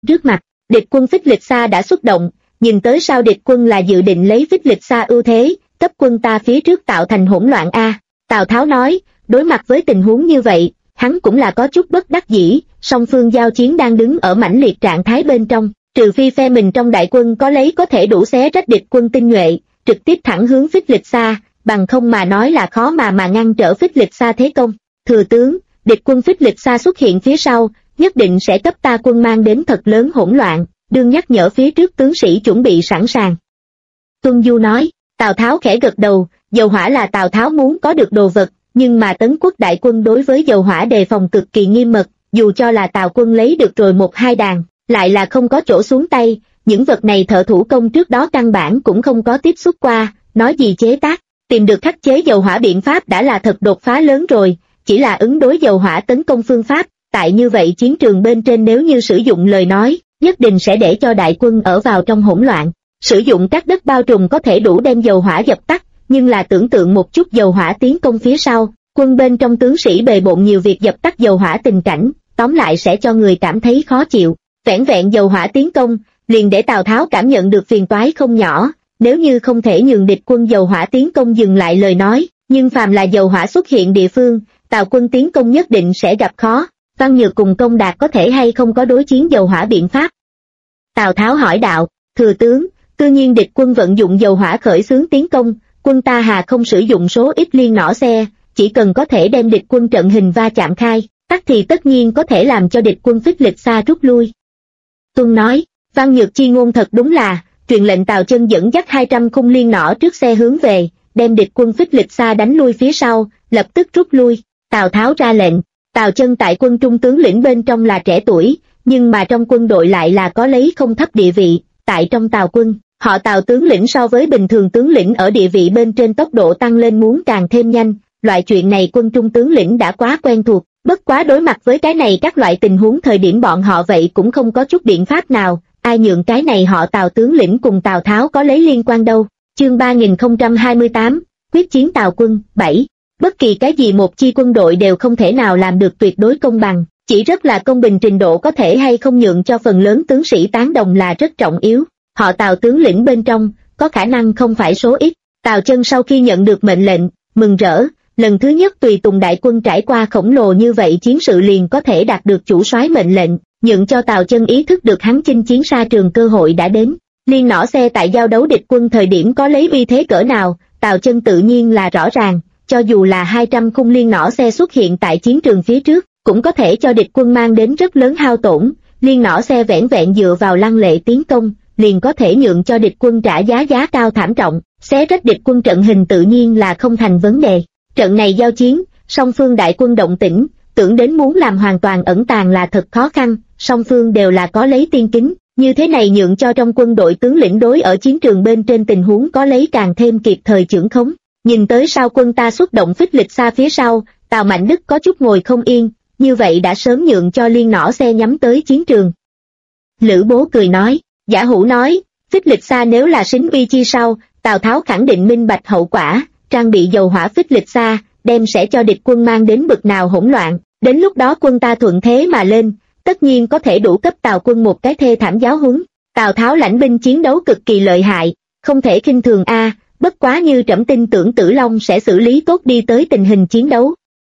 Trước mặt, địch quân Phích Lịch Sa đã xuất động, nhìn tới sao địch quân là dự định lấy Phích Lịch Sa ưu thế, cấp quân ta phía trước tạo thành hỗn loạn a. Tào Tháo nói, đối mặt với tình huống như vậy, hắn cũng là có chút bất đắc dĩ, song phương giao chiến đang đứng ở mãnh liệt trạng thái bên trong, trừ phi phe mình trong đại quân có thể đủ xé rách địch quân tinh nhuệ, trực tiếp thẳng hướng Phích Lịch Sa, bằng không mà nói là khó mà ngăn trở Phích Lịch Sa thế công. Thừa tướng, địch quân Phích Lịch Sa xuất hiện phía sau, nhất định sẽ cấp ta quân mang đến thật lớn hỗn loạn, đương nhắc nhở phía trước tướng sĩ chuẩn bị sẵn sàng. Tuân Du nói, Tào Tháo khẽ gật đầu, dầu hỏa là Tào Tháo muốn có được đồ vật, nhưng mà Tấn quốc đại quân đối với dầu hỏa đề phòng cực kỳ nghiêm mật, dù cho là Tào quân lấy được rồi một hai đàn, lại là không có chỗ xuống tay, những vật này thợ thủ công trước đó căn bản cũng không có tiếp xúc qua, nói gì chế tác, tìm được khắc chế dầu hỏa biện pháp đã là thật đột phá lớn rồi, chỉ là ứng đối dầu hỏa tấn công phương pháp, tại như vậy chiến trường bên trên nếu như sử dụng lời nói, nhất định sẽ để cho đại quân ở vào trong hỗn loạn. Sử dụng các đất bao trùm có thể đủ đem dầu hỏa dập tắt, nhưng là tưởng tượng một chút dầu hỏa tiến công phía sau, quân bên trong tướng sĩ bề bộn nhiều việc dập tắt dầu hỏa tình cảnh, tóm lại sẽ cho người cảm thấy khó chịu. Vẻn vẹn dầu hỏa tiến công, liền để Tào Tháo cảm nhận được phiền toái không nhỏ, nếu như không thể nhường địch quân dầu hỏa tiến công dừng lại lời nói, nhưng phàm là dầu hỏa xuất hiện địa phương, Tào quân tiến công nhất định sẽ gặp khó. Văn Nhược cùng Công Đạt có thể hay không có đối chiến dầu hỏa biện pháp? Tào Tháo hỏi đạo, thừa tướng, tự nhiên địch quân vận dụng dầu hỏa khởi xướng tiến công, quân ta hà không sử dụng số ít liên nỏ xe, chỉ cần có thể đem địch quân trận hình va chạm khai, tắc thì tất nhiên có thể làm cho địch quân Phích Lịch Sa rút lui. Tuân nói, Văn Nhược chi ngôn thật đúng là, truyền lệnh Tào Chân dẫn dắt 200 khung liên nỏ trước xe hướng về, đem địch quân Phích Lịch Sa đánh lui phía sau, lập tức rút lui. Tào Tháo ra lệnh, Tào Chân tại quân trung tướng lĩnh bên trong là trẻ tuổi, nhưng mà trong quân đội lại là có lấy không thấp địa vị, tại trong Tào quân, họ Tào tướng lĩnh so với bình thường tướng lĩnh ở địa vị bên trên tốc độ tăng lên muốn càng thêm nhanh, loại chuyện này quân trung tướng lĩnh đã quá quen thuộc, bất quá đối mặt với cái này các loại tình huống thời điểm bọn họ vậy cũng không có chút biện pháp nào, ai nhượng cái này họ Tào tướng lĩnh cùng Tào Tháo có lấy liên quan đâu. Chương 3028, quyết chiến Tào quân, 7. Bất kỳ cái gì một chi quân đội đều không thể nào làm được tuyệt đối công bằng, chỉ rất là công bình trình độ có thể hay không nhượng cho phần lớn tướng sĩ tán đồng là rất trọng yếu. Họ Tào tướng lĩnh bên trong, có khả năng không phải số ít. Tào Chân sau khi nhận được mệnh lệnh, mừng rỡ, lần thứ nhất tùy tùng đại quân trải qua khổng lồ như vậy chiến sự liền có thể đạt được chủ soái mệnh lệnh, nhượng cho Tào Chân ý thức được hắn chinh chiến xa trường cơ hội đã đến. Liên nỏ xe tại giao đấu địch quân thời điểm có lấy uy thế cỡ nào, Tào Chân tự nhiên là rõ ràng, cho dù là 200 khung liên nỏ xe xuất hiện tại chiến trường phía trước, cũng có thể cho địch quân mang đến rất lớn hao tổn. Liên nỏ xe vẻn vẹn dựa vào lăng lệ tiến công, liền có thể nhượng cho địch quân trả giá cao thảm trọng, xé rách địch quân trận hình tự nhiên là không thành vấn đề. Trận này giao chiến, song phương đại quân động tĩnh, tưởng đến muốn làm hoàn toàn ẩn tàng là thật khó khăn, song phương đều là có lấy tiên kính, như thế này nhượng cho trong quân đội tướng lĩnh đối ở chiến trường bên trên tình huống có lấy càng thêm kịp thời chưởng khống. Nhìn tới sau quân ta xuất động Phích Lịch Sa phía sau, Tào Mạnh Đức có chút ngồi không yên, như vậy đã sớm nhượng cho liên nỏ xe nhắm tới chiến trường. Lữ Bố cười nói, Giả Hữu nói, Phích Lịch Sa nếu là sính uy chi sau, Tào Tháo khẳng định minh bạch hậu quả, trang bị dầu hỏa Phích Lịch Sa, đem sẽ cho địch quân mang đến bực nào hỗn loạn, đến lúc đó quân ta thuận thế mà lên, tất nhiên có thể đủ cấp Tào quân một cái thê thảm giáo huấn. Tào Tháo lãnh binh chiến đấu cực kỳ lợi hại, không thể khinh thường a, bất quá như trẫm tin tưởng Tử Long sẽ xử lý tốt đi tới tình hình chiến đấu.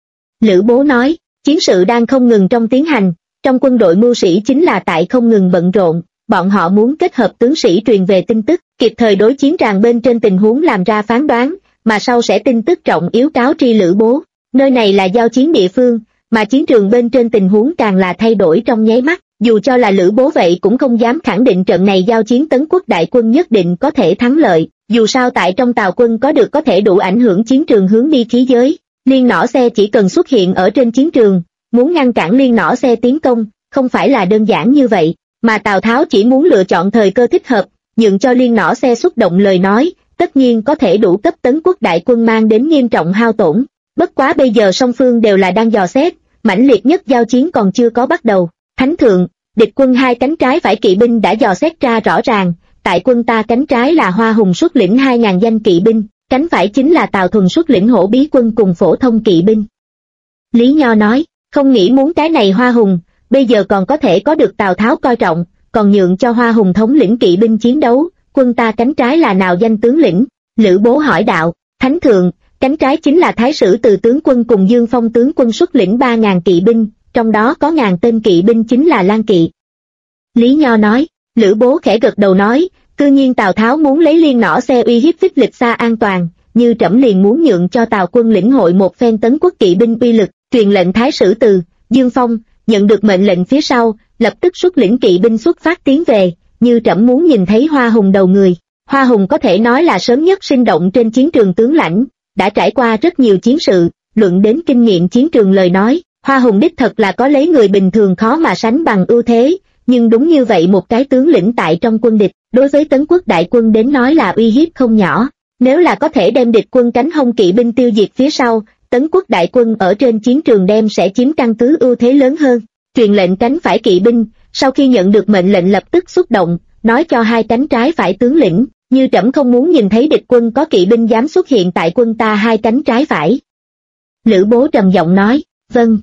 Lữ Bố nói, chiến sự đang không ngừng trong tiến hành, trong quân đội mưu sĩ chính là tại không ngừng bận rộn, bọn họ muốn kết hợp tướng sĩ truyền về tin tức, kịp thời đối chiến tràng bên trên tình huống làm ra phán đoán, mà sau sẽ tin tức trọng yếu cáo tri Lữ Bố. Nơi này là giao chiến địa phương, mà chiến trường bên trên tình huống càng là thay đổi trong nháy mắt, dù cho là Lữ Bố vậy cũng không dám khẳng định trận này giao chiến Tấn quốc đại quân nhất định có thể thắng lợi, dù sao tại trong Tào quân có thể đủ ảnh hưởng chiến trường hướng đi khí giới. Liên nỏ xe chỉ cần xuất hiện ở trên chiến trường, muốn ngăn cản liên nỏ xe tiến công, không phải là đơn giản như vậy, mà Tào Tháo chỉ muốn lựa chọn thời cơ thích hợp, nhượng cho liên nỏ xe xuất động lời nói, tất nhiên có thể đủ cấp Tấn quốc đại quân mang đến nghiêm trọng hao tổn. Bất quá bây giờ song phương đều là đang dò xét, mãnh liệt nhất giao chiến còn chưa có bắt đầu. Thánh thượng, địch quân hai cánh trái phải kỵ binh đã dò xét ra rõ ràng, tại quân ta cánh trái là Hoa Hùng xuất lĩnh 2.000 danh kỵ binh, cánh phải chính là Tào Thuần xuất lĩnh Hổ Bí quân cùng phổ thông kỵ binh. Lý Nho nói, không nghĩ muốn cái này Hoa Hùng, bây giờ còn có thể có được Tào Tháo coi trọng, còn nhượng cho Hoa Hùng thống lĩnh kỵ binh chiến đấu, quân ta cánh trái là nào danh tướng lĩnh? Lữ Bố hỏi đạo. Thánh thượng, cánh trái chính là Thái Sử Từ tướng quân cùng Dương Phong tướng quân xuất lĩnh 3.000 kỵ binh, trong đó có 1.000 tên kỵ binh chính là Lang Kỵ. Lý Nho nói. Lữ Bố khẽ gật đầu nói, cư nhiên Tào Tháo muốn lấy liên nỏ xe uy hiếp Phích Lịch Sa an toàn, như trẫm liền muốn nhượng cho Tào quân lĩnh hội một phen tấn quốc kỵ binh uy lực, truyền lệnh Thái Sử Từ, Dương Phong, nhận được mệnh lệnh phía sau, lập tức xuất lĩnh kỵ binh xuất phát tiến về, như trẫm muốn nhìn thấy Hoa Hùng đầu người. Hoa Hùng có thể nói là sớm nhất sinh động trên chiến trường tướng lãnh, đã trải qua rất nhiều chiến sự, luận đến kinh nghiệm chiến trường lời nói, Hoa Hùng đích thật là có lấy người bình thường khó mà sánh bằng ưu thế, nhưng đúng như vậy một cái tướng lĩnh tại trong quân địch, đối với Tấn quốc đại quân đến nói là uy hiếp không nhỏ. Nếu là có thể đem địch quân cánh hông kỵ binh tiêu diệt phía sau, Tấn quốc đại quân ở trên chiến trường đem sẽ chiếm căn cứ ưu thế lớn hơn. Truyền lệnh cánh phải kỵ binh, sau khi nhận được mệnh lệnh lập tức xúc động, nói cho hai cánh trái phải tướng lĩnh, như trẫm không muốn nhìn thấy địch quân có kỵ binh dám xuất hiện tại quân ta hai cánh trái phải. Lữ Bố trầm giọng nói, vâng.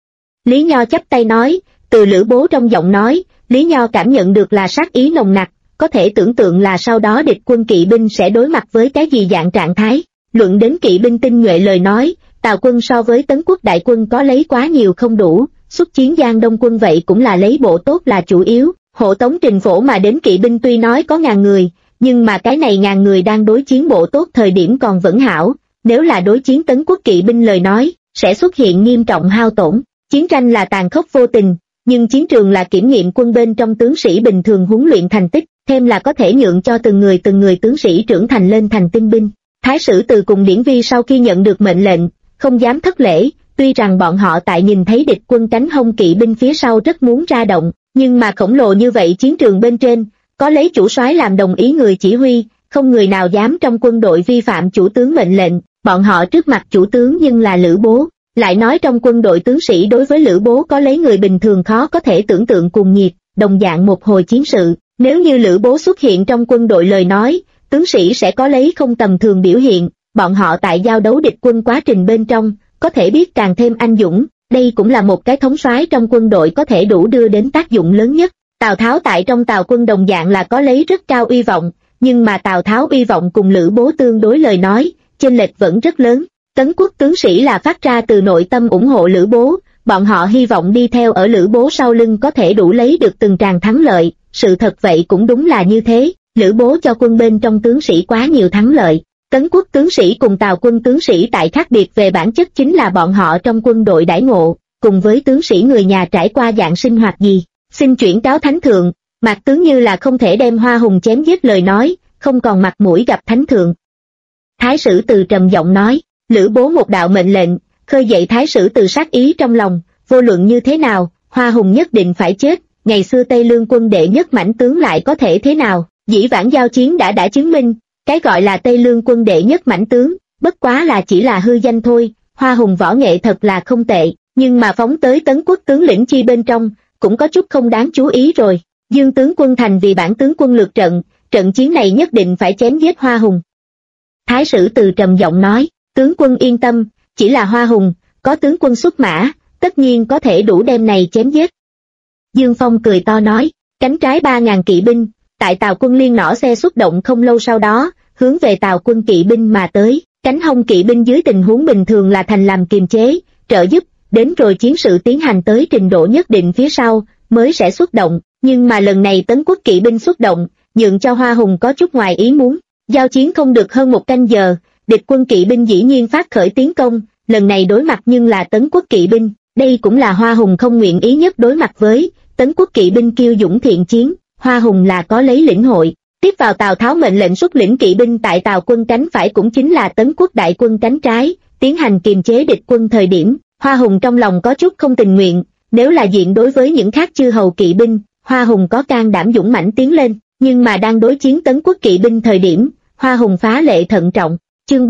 Lý Nho chắp tay nói, từ Lữ Bố trong giọng nói, Lý Nho cảm nhận được là sát ý nồng nặc, có thể tưởng tượng là sau đó địch quân kỵ binh sẽ đối mặt với cái gì dạng trạng thái. Luận đến kỵ binh tinh nhuệ lời nói, Tào quân so với Tấn quốc đại quân có lấy quá nhiều không đủ, xuất chiến Giang Đông quân vậy cũng là lấy bộ tốt là chủ yếu, hộ tống Trình Phổ mà đến kỵ binh tuy nói có 1.000 người, nhưng mà cái này 1.000 người đang đối chiến bộ tốt thời điểm còn vẫn hảo, nếu là đối chiến Tấn quốc kỵ binh lời nói, sẽ xuất hiện nghiêm trọng hao tổn. Chiến tranh là tàn khốc vô tình, nhưng chiến trường là kiểm nghiệm quân bên trong tướng sĩ bình thường huấn luyện thành tích, thêm là có thể nhượng cho từng người tướng sĩ trưởng thành lên thành tinh binh. Thái Sử Từ cùng Điển Vi sau khi nhận được mệnh lệnh, không dám thất lễ, tuy rằng bọn họ tại nhìn thấy địch quân cánh hông kỵ binh phía sau rất muốn ra động, nhưng mà khổng lồ như vậy chiến trường bên trên, có lấy chủ soái làm đồng ý người chỉ huy, không người nào dám trong quân đội vi phạm chủ tướng mệnh lệnh, bọn họ trước mặt chủ tướng nhưng là Lữ Bố. Lại nói trong quân đội tướng sĩ đối với Lữ Bố có lấy người bình thường khó có thể tưởng tượng cuồng nhiệt, đồng dạng một hồi chiến sự, nếu như Lữ Bố xuất hiện trong quân đội lời nói, tướng sĩ sẽ có lấy không tầm thường biểu hiện, bọn họ tại giao đấu địch quân quá trình bên trong, có thể biết càng thêm anh dũng, đây cũng là một cái thống soái trong quân đội có thể đủ đưa đến tác dụng lớn nhất. Tào Tháo tại trong Tào quân đồng dạng là có lấy rất cao uy vọng, nhưng mà Tào Tháo uy vọng cùng Lữ Bố tương đối lời nói, chênh lệch vẫn rất lớn. Tấn quốc tướng sĩ là phát ra từ nội tâm ủng hộ Lữ Bố, bọn họ hy vọng đi theo ở Lữ Bố sau lưng có thể đủ lấy được từng tràng thắng lợi, sự thật vậy cũng đúng là như thế, Lữ Bố cho quân bên trong tướng sĩ quá nhiều thắng lợi. Tấn quốc tướng sĩ cùng Tào quân tướng sĩ tại khác biệt về bản chất chính là bọn họ trong quân đội đãi ngộ, cùng với tướng sĩ người nhà trải qua dạng sinh hoạt gì. Xin chuyển cáo thánh thượng, Mạc tướng như là không thể đem Hoa Hùng chém giết lời nói, không còn mặt mũi gặp thánh thượng. Thái Sử Từ trầm giọng nói. Lữ Bố một đạo mệnh lệnh, khơi dậy Thái Sử Từ sát ý trong lòng, vô luận như thế nào, Hoa Hùng nhất định phải chết, ngày xưa Tây Lương quân đệ nhất mãnh tướng lại có thể thế nào, dĩ vãng giao chiến đã chứng minh, cái gọi là Tây Lương quân đệ nhất mãnh tướng, bất quá là chỉ là hư danh thôi, Hoa Hùng võ nghệ thật là không tệ, nhưng mà phóng tới Tấn quốc tướng lĩnh chi bên trong, cũng có chút không đáng chú ý rồi, Dương tướng quân thành vì bản tướng quân lược trận, trận chiến này nhất định phải chém giết Hoa Hùng. Thái Sử Từ trầm giọng nói. Tướng quân yên tâm, chỉ là Hoa Hùng, có tướng quân xuất mã, tất nhiên có thể đủ đem này chém giết. Dương Phong cười to nói, cánh trái 3.000 kỵ binh, tại Tào quân liên nỏ xe xuất động không lâu sau đó, hướng về Tào quân kỵ binh mà tới, cánh hông kỵ binh dưới tình huống bình thường là thành làm kiềm chế, trợ giúp, đến rồi chiến sự tiến hành tới trình độ nhất định phía sau, mới sẽ xuất động, nhưng mà lần này Tấn quốc kỵ binh xuất động, nhượng cho Hoa Hùng có chút ngoài ý muốn, giao chiến không được hơn một canh giờ. Địch quân kỵ binh dĩ nhiên phát khởi tiến công, lần này đối mặt nhưng là Tấn quốc kỵ binh, đây cũng là Hoa Hùng không nguyện ý nhất đối mặt với, Tấn quốc kỵ binh kiêu dũng thiện chiến, Hoa Hùng là có lấy lĩnh hội. Tiếp vào Tào Tháo mệnh lệnh xuất lĩnh kỵ binh tại Tào quân cánh phải cũng chính là Tấn quốc đại quân cánh trái, tiến hành kiềm chế địch quân thời điểm, Hoa Hùng trong lòng có chút không tình nguyện, nếu là diện đối với những khác chư hầu kỵ binh, Hoa Hùng có can đảm dũng mãnh tiến lên, nhưng mà đang đối chiến Tấn quốc kỵ binh thời điểm, Hoa Hùng phá lệ thận trọng. Chương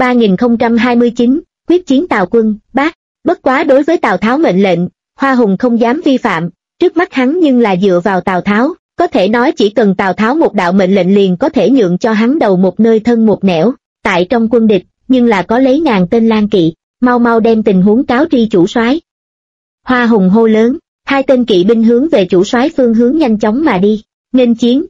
3029, quyết chiến Tào quân, bác, bất quá đối với Tào Tháo mệnh lệnh, Hoa Hùng không dám vi phạm, trước mắt hắn nhưng là dựa vào Tào Tháo, có thể nói chỉ cần Tào Tháo một đạo mệnh lệnh liền có thể nhượng cho hắn đầu một nơi thân một nẻo, tại trong quân địch, nhưng là có lấy 1.000 tên Lang Kỵ, mau đem tình huống cáo tri chủ soái. Hoa Hùng hô lớn, Hai tên kỵ binh hướng về chủ soái phương hướng nhanh chóng mà đi, nghênh chiến.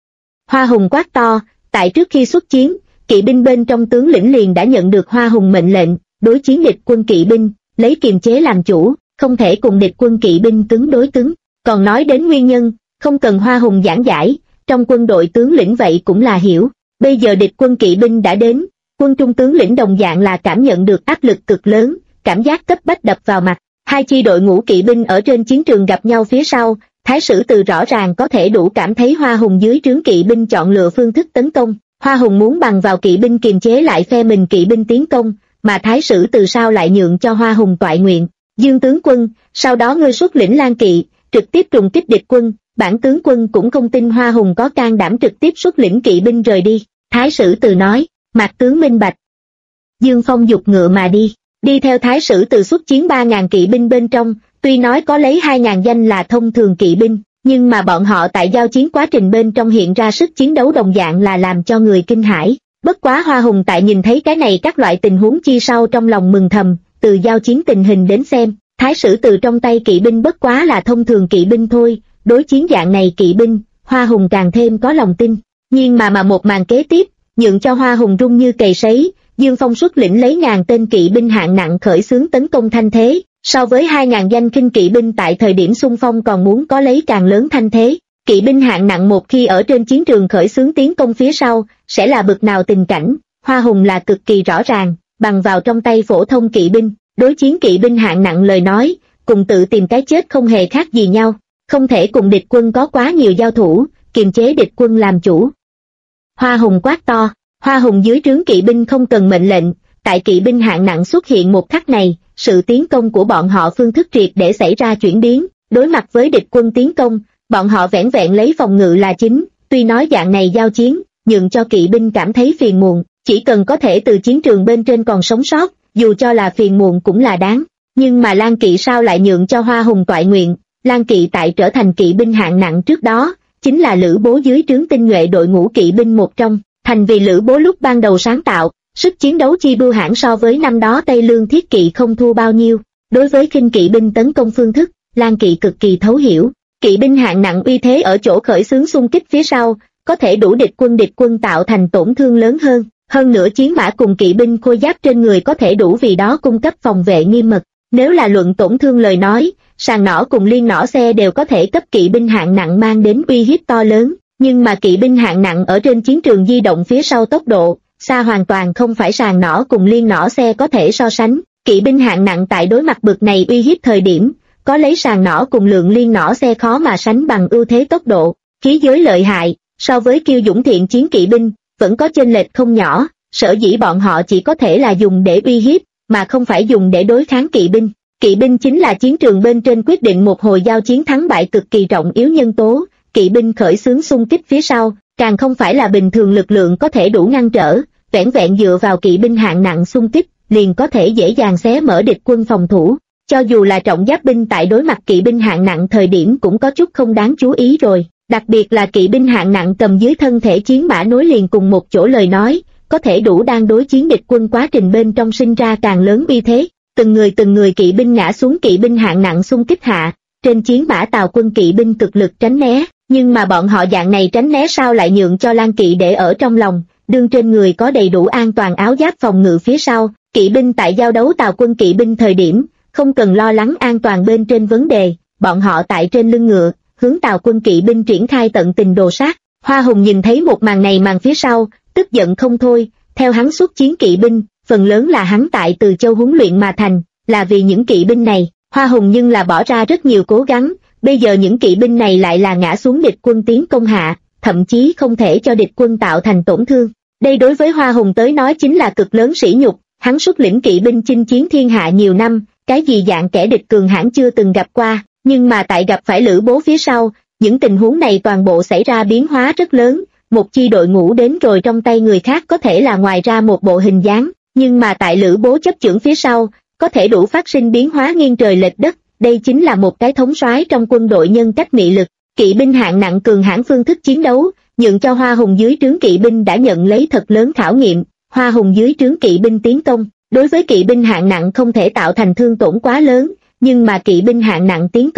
Hoa Hùng quát to, tại trước khi xuất chiến, kỵ binh bên trong tướng lĩnh liền đã nhận được Hoa Hùng mệnh lệnh, đối chiến địch quân kỵ binh, lấy kiềm chế làm chủ, không thể cùng địch quân kỵ binh tướng đối tướng. Còn nói đến nguyên nhân, không cần Hoa Hùng giảng giải, trong quân đội tướng lĩnh vậy cũng là hiểu. Bây giờ địch quân kỵ binh đã đến, quân trung tướng lĩnh đồng dạng là cảm nhận được áp lực cực lớn, cảm giác cấp bách đập vào mặt. Hai chi đội ngũ kỵ binh ở trên chiến trường gặp nhau phía sau, Thái Sử Từ rõ ràng có thể đủ cảm thấy Hoa Hùng dưới trướng kỵ binh chọn lựa phương thức tấn công. Hoa Hùng muốn bằng vào kỵ binh kiềm chế lại phe mình kỵ binh tiến công, mà Thái Sử Từ sao lại nhượng cho Hoa Hùng toại nguyện. Dương tướng quân, sau đó ngươi xuất lĩnh Lan kỵ, trực tiếp trùng kích địch quân, bản tướng quân cũng không tin Hoa Hùng có can đảm trực tiếp xuất lĩnh kỵ binh rời đi. Thái Sử Từ nói, Mạc tướng minh bạch. Dương Phong dục ngựa mà đi theo Thái Sử Từ xuất chiến 3.000 kỵ binh bên trong, tuy nói có lấy 2.000 danh là thông thường kỵ binh, nhưng mà bọn họ tại giao chiến quá trình bên trong hiện ra sức chiến đấu đồng dạng là làm cho người kinh hãi. Bất quá Hoa Hùng tại nhìn thấy cái này các loại tình huống chi sau trong lòng mừng thầm, từ giao chiến tình hình đến xem, Thái Sử Từ trong tay kỵ binh bất quá là thông thường kỵ binh thôi, đối chiến dạng này kỵ binh, Hoa Hùng càng thêm có lòng tin. Nhưng mà một màn kế tiếp, nhượng cho Hoa Hùng rung như cầy sấy. Dương Phong xuất lĩnh lấy 1.000 tên kỵ binh hạng nặng khởi xướng tấn công thanh thế, so với 2.000 danh khinh kỵ binh tại thời điểm xung phong còn muốn có lấy càng lớn thanh thế. Kỵ binh hạng nặng một khi ở trên chiến trường khởi xướng tiến công phía sau, sẽ là bực nào tình cảnh, Hoa Hùng là cực kỳ rõ ràng, bằng vào trong tay phổ thông kỵ binh, đối chiến kỵ binh hạng nặng lời nói, cùng tự tìm cái chết không hề khác gì nhau, không thể cùng địch quân có quá nhiều giao thủ, kiềm chế địch quân làm chủ. Hoa Hùng quát to. Hoa Hùng dưới trướng kỵ binh không cần mệnh lệnh, tại kỵ binh hạng nặng xuất hiện một khắc này, sự tiến công của bọn họ phương thức triệt để xảy ra chuyển biến, đối mặt với địch quân tiến công, bọn họ vẻn vẹn lấy phòng ngự là chính, tuy nói dạng này giao chiến, nhượng cho kỵ binh cảm thấy phiền muộn, chỉ cần có thể từ chiến trường bên trên còn sống sót, dù cho là phiền muộn cũng là đáng, nhưng mà Lan kỵ sao lại nhượng cho Hoa Hùng toại nguyện. Lan kỵ tại trở thành kỵ binh hạng nặng trước đó, chính là Lữ Bố dưới trướng tinh nhuệ đội ngũ kỵ binh một trong. Thành vì Lữ Bố lúc ban đầu sáng tạo, sức chiến đấu chi bưu hãn so với năm đó Tây Lương thiết kỵ không thua bao nhiêu. Đối với khinh kỵ binh tấn công phương thức, Lan kỵ cực kỳ thấu hiểu. Kỵ binh hạng nặng uy thế ở chỗ khởi xướng xung kích phía sau, có thể đủ địch quân tạo thành tổn thương lớn hơn. Hơn nữa chiến mã cùng kỵ binh khôi giáp trên người có thể đủ vì đó cung cấp phòng vệ nghiêm mật. Nếu là luận tổn thương lời nói, sàng nỏ cùng liên nỏ xe đều có thể cấp kỵ binh hạng nặng mang đến uy hiếp to lớn. Nhưng mà kỵ binh hạng nặng ở trên chiến trường di động phía sau tốc độ, xa hoàn toàn không phải sàng nỏ cùng liên nỏ xe có thể so sánh. Kỵ binh hạng nặng tại đối mặt bực này uy hiếp thời điểm, có lấy sàng nỏ cùng lượng liên nỏ xe khó mà sánh bằng ưu thế tốc độ, khí giới lợi hại, so với kiêu dũng thiện chiến kỵ binh, vẫn có chênh lệch không nhỏ, sở dĩ bọn họ chỉ có thể là dùng để uy hiếp, mà không phải dùng để đối kháng kỵ binh. Kỵ binh chính là chiến trường bên trên quyết định một hồi giao chiến thắng bại cực kỳ trọng yếu nhân tố. Kỵ binh khởi xướng xung kích phía sau, càng không phải là bình thường lực lượng có thể đủ ngăn trở, vẻn vẹn dựa vào kỵ binh hạng nặng xung kích, liền có thể dễ dàng xé mở địch quân phòng thủ. Cho dù là trọng giáp binh tại đối mặt kỵ binh hạng nặng thời điểm cũng có chút không đáng chú ý rồi, đặc biệt là kỵ binh hạng nặng cầm dưới thân thể chiến mã nối liền cùng một chỗ lời nói, có thể đủ đang đối chiến địch quân quá trình bên trong sinh ra càng lớn uy thế. Từng người kỵ binh ngã xuống kỵ binh hạng nặng xung kích hạ, trên chiến mã Tào quân kỵ binh cực lực tránh né. Nhưng mà bọn họ dạng này tránh né sao lại nhượng cho Lan kỵ để ở trong lòng, đương trên người có đầy đủ an toàn áo giáp phòng ngự phía sau, kỵ binh tại giao đấu Tào quân kỵ binh thời điểm, không cần lo lắng an toàn bên trên vấn đề, bọn họ tại trên lưng ngựa, hướng Tào quân kỵ binh triển khai tận tình đồ sát. Hoa Hùng nhìn thấy một màn này màn phía sau, tức giận không thôi, theo hắn xuất chiến kỵ binh, phần lớn là hắn tại Từ Châu huấn luyện mà thành, là vì những kỵ binh này, Hoa Hùng nhưng là bỏ ra rất nhiều cố gắng. Bây giờ những kỵ binh này lại là ngã xuống địch quân tiến công hạ, thậm chí không thể cho địch quân tạo thành tổn thương. Đây đối với Hoa Hùng tới nói chính là cực lớn sỉ nhục, hắn xuất lĩnh kỵ binh chinh chiến thiên hạ nhiều năm, cái gì dạng kẻ địch cường hãn chưa từng gặp qua, nhưng mà tại gặp phải Lữ Bố phía sau, những tình huống này toàn bộ xảy ra biến hóa rất lớn, một chi đội ngũ đến rồi trong tay người khác có thể là ngoài ra một bộ hình dáng, nhưng mà tại Lữ Bố chấp chưởng phía sau, có thể đủ phát sinh biến hóa nghiêng trời lệch đất. Đây chính là một cái thống soái trong quân đội nhân cách mị lực. Kỵ binh hạng nặng cường hãn phương thức chiến đấu, nhượng cho Hoa Hùng dưới trướng kỵ binh đã nhận lấy thật lớn khảo nghiệm. Hoa Hùng dưới trướng kỵ binh tiến công, đối với kỵ binh hạng nặng không thể tạo thành thương tổn quá lớn, nhưng mà kỵ binh hạng nặng tiến công,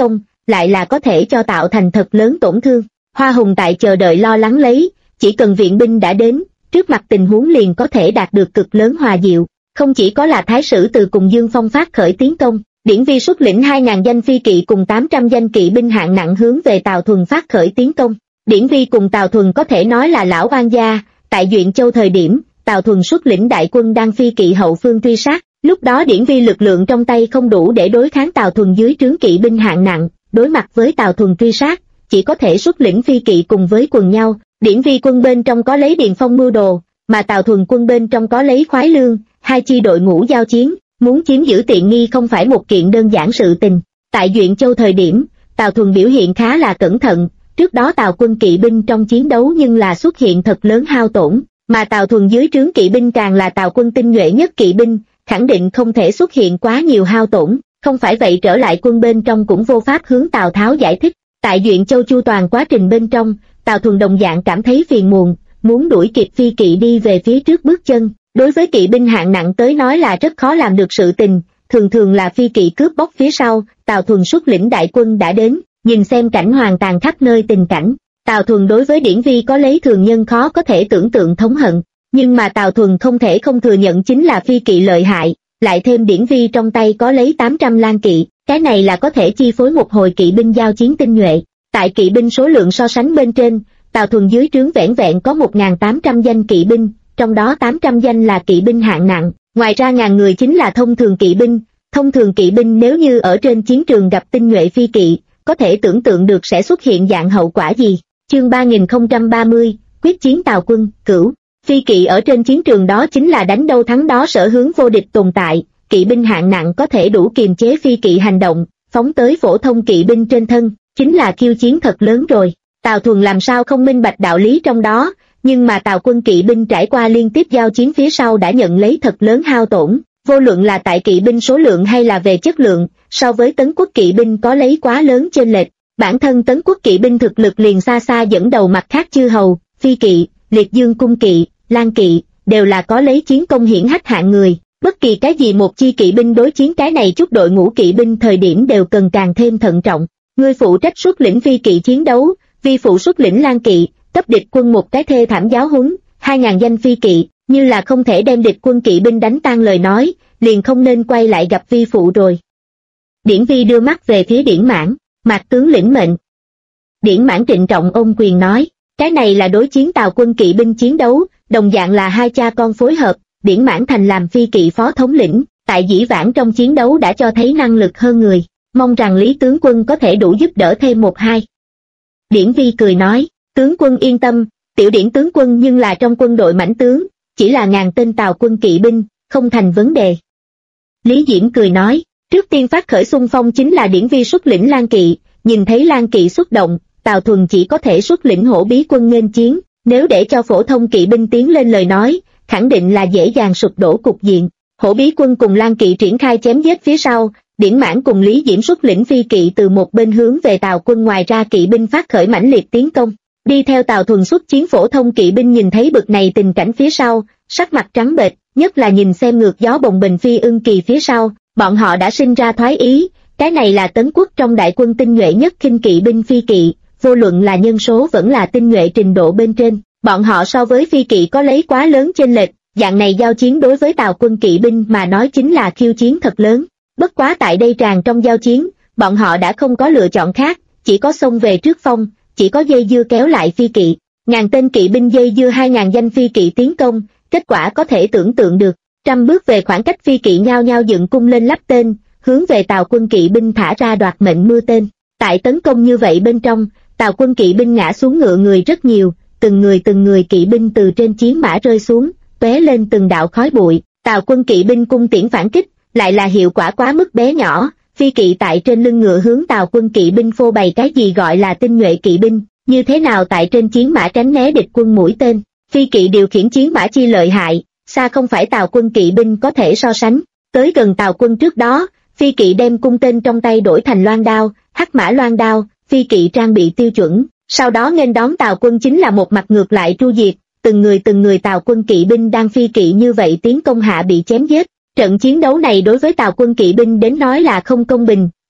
lại là có thể cho tạo thành thật lớn tổn thương. Hoa Hùng tại chờ đợi lo lắng lấy, chỉ cần viện binh đã đến, trước mặt tình huống liền có thể đạt được cực lớn hòa diệu. Không chỉ có là Thái Sử Từ cùng Dương Phong phát khởi tiến công, Điển Vi xuất lĩnh 2.000 danh phi kỵ cùng 800 danh kỵ binh hạng nặng hướng về Tào Thuần phát khởi tiến công. Điển Vi cùng Tào Thuần có thể nói là lão oan gia, tại Duyện Châu thời điểm, Tào Thuần xuất lĩnh đại quân đang phi kỵ hậu phương truy sát, lúc đó Điển Vi lực lượng trong tay không đủ để đối kháng Tào Thuần dưới trướng kỵ binh hạng nặng, đối mặt với Tào Thuần truy sát, chỉ có thể xuất lĩnh phi kỵ cùng với quần nhau. Điển Vi quân bên trong có lấy Điền Phong mưu đồ, mà Tào Thuần quân bên trong có lấy Khoái Lương, hai chi đội ngũ giao chiến, muốn chiếm giữ tiện nghi không phải một kiện đơn giản sự tình. Tại Duyện Châu thời điểm, Tào Thuần biểu hiện khá là cẩn thận, trước đó Tào quân kỵ binh trong chiến đấu nhưng là xuất hiện thật lớn hao tổn, mà Tào Thuần dưới trướng kỵ binh càng là Tào quân tinh nhuệ nhất kỵ binh, khẳng định không thể xuất hiện quá nhiều hao tổn, không phải vậy trở lại quân bên trong cũng vô pháp hướng Tào Tháo giải thích. Tại Duyện Châu chu toàn quá trình bên trong, Tào Thuần đồng dạng cảm thấy phiền muộn, muốn đuổi kịp phi kỵ đi về phía trước bước chân. Đối với kỵ binh hạng nặng tới nói là rất khó làm được sự tình, thường thường là phi kỵ cướp bóc phía sau. Tào Thuần xuất lĩnh đại quân đã đến, nhìn xem cảnh hoàng tàn khắp nơi tình cảnh. Tào Thuần đối với Điển Vi có lấy thường nhân khó có thể tưởng tượng thống hận, nhưng mà Tào Thuần không thể không thừa nhận chính là phi kỵ lợi hại, lại thêm Điển Vi trong tay có lấy 800 lang kỵ, cái này là có thể chi phối một hồi kỵ binh giao chiến tinh nhuệ. Tại kỵ binh số lượng so sánh bên trên, Tào Thuần dưới trướng vẻn vẹn có 1.800 danh kỵ binh, trong đó 800 danh là kỵ binh hạng nặng, ngoài ra ngàn người chính là thông thường kỵ binh. Thông thường kỵ binh nếu như ở trên chiến trường gặp tinh nhuệ phi kỵ, có thể tưởng tượng được sẽ xuất hiện dạng hậu quả gì. Chương 3030, quyết chiến Tào quân, cửu. Phi kỵ ở trên chiến trường đó chính là đánh đâu thắng đó sở hướng vô địch tồn tại, kỵ binh hạng nặng có thể đủ kiềm chế phi kỵ hành động, phóng tới phổ thông kỵ binh trên thân, chính là khiêu chiến thật lớn rồi. Tào Thuần làm sao không minh bạch đạo lý trong đó, nhưng mà Tào quân kỵ binh trải qua liên tiếp giao chiến phía sau đã nhận lấy thật lớn hao tổn, vô luận là tại kỵ binh số lượng hay là về chất lượng, so với Tấn Quốc kỵ binh có lấy quá lớn chênh lệch. Bản thân Tấn Quốc kỵ binh thực lực liền xa xa dẫn đầu mặt khác chư hầu, phi kỵ, liệt dương cung kỵ, lang kỵ, đều là có lấy chiến công hiển hách hạng người. Bất kỳ cái gì một chi kỵ binh đối chiến cái này chút đội ngũ kỵ binh thời điểm đều cần càng thêm thận trọng. Ngươi phụ trách xuất lĩnh phi kỵ chiến đấu, vi phụ xuất lĩnh lang kỵ, cấp địch quân một cái thê thảm giáo huấn, 2.000 danh phi kỵ, như là không thể đem địch quân kỵ binh đánh tan lời nói, liền không nên quay lại gặp vi phụ rồi. Điển Vi đưa mắt về phía Điển Mãn, Mạc tướng lĩnh mệnh. Điển Mãn trịnh trọng ôm quyền nói, cái này là đối chiến Tào quân kỵ binh chiến đấu, đồng dạng là hai cha con phối hợp. Điển Mãn thành làm phi kỵ phó thống lĩnh, tại dĩ vãng trong chiến đấu đã cho thấy năng lực hơn người, mong rằng Lý tướng quân có thể đủ giúp đỡ thêm một hai. Điển Vi cười nói, tướng quân yên tâm, tiểu Điển tướng quân nhưng là trong quân đội mãnh tướng, chỉ là ngàn tên Tào quân kỵ binh, không thành vấn đề. Lý Diễm cười nói, trước tiên phát khởi xung phong chính là Điển Vi xuất lĩnh lang kỵ, nhìn thấy lang kỵ xuất động, Tào Thuần chỉ có thể xuất lĩnh hổ bí quân nghênh chiến, nếu để cho phổ thông kỵ binh tiến lên lời nói, khẳng định là dễ dàng sụp đổ cục diện. Hổ bí quân cùng lang kỵ triển khai chém giết phía sau, Điển Mãn cùng Lý Diễm xuất lĩnh phi kỵ từ một bên hướng về Tào quân, ngoài ra kỵ binh phát khởi mãnh liệt tiến công. Đi theo Tào Thuần xuất chiến phổ thông kỵ binh nhìn thấy bực này tình cảnh phía sau, sắc mặt trắng bệch, nhất là nhìn xem ngược gió bồng bềnh Phi Ưng Kỳ phía sau, bọn họ đã sinh ra thoái ý, cái này là Tấn Quốc trong đại quân tinh nhuệ nhất khinh kỵ binh phi kỵ, vô luận là nhân số vẫn là tinh nhuệ trình độ bên trên, bọn họ so với phi kỵ có lấy quá lớn chênh lệch, dạng này giao chiến đối với Tào quân kỵ binh mà nói chính là khiêu chiến thật lớn. Bất quá tại đây tràn trong giao chiến, bọn họ đã không có lựa chọn khác, chỉ có xông về trước phong, chỉ có dây dưa kéo lại phi kỵ. Ngàn tên kỵ binh dây dưa 2.000 danh phi kỵ tiến công, kết quả có thể tưởng tượng được. Trăm bước về khoảng cách phi kỵ nhao nhao dựng cung lên lắp tên, hướng về Tào quân kỵ binh thả ra đoạt mệnh mưa tên. Tại tấn công như vậy bên trong, Tào quân kỵ binh ngã xuống ngựa người rất nhiều, từng người kỵ binh từ trên chiến mã rơi xuống, tóe lên từng đạo khói bụi. Tào quân kỵ binh cung tiễn phản kích, lại là hiệu quả quá mức bé nhỏ, phi kỵ tại trên lưng ngựa hướng Tào quân kỵ binh phô bày cái gì gọi là tinh nhuệ kỵ binh, như thế nào tại trên chiến mã tránh né địch quân mũi tên. Phi kỵ điều khiển chiến mã chi lợi hại, xa không phải Tào quân kỵ binh có thể so sánh. Tới gần Tào quân trước đó, phi kỵ đem cung tên trong tay đổi thành loan đao, hắc mã loan đao, phi kỵ trang bị tiêu chuẩn, sau đó nghênh đón Tào quân chính là một mặt ngược lại tru diệt, từng người Tào quân kỵ binh đang phi kỵ như vậy tiến công hạ bị chém giết. Trận chiến đấu này đối với Tào quân kỵ binh đến nói là không công bình,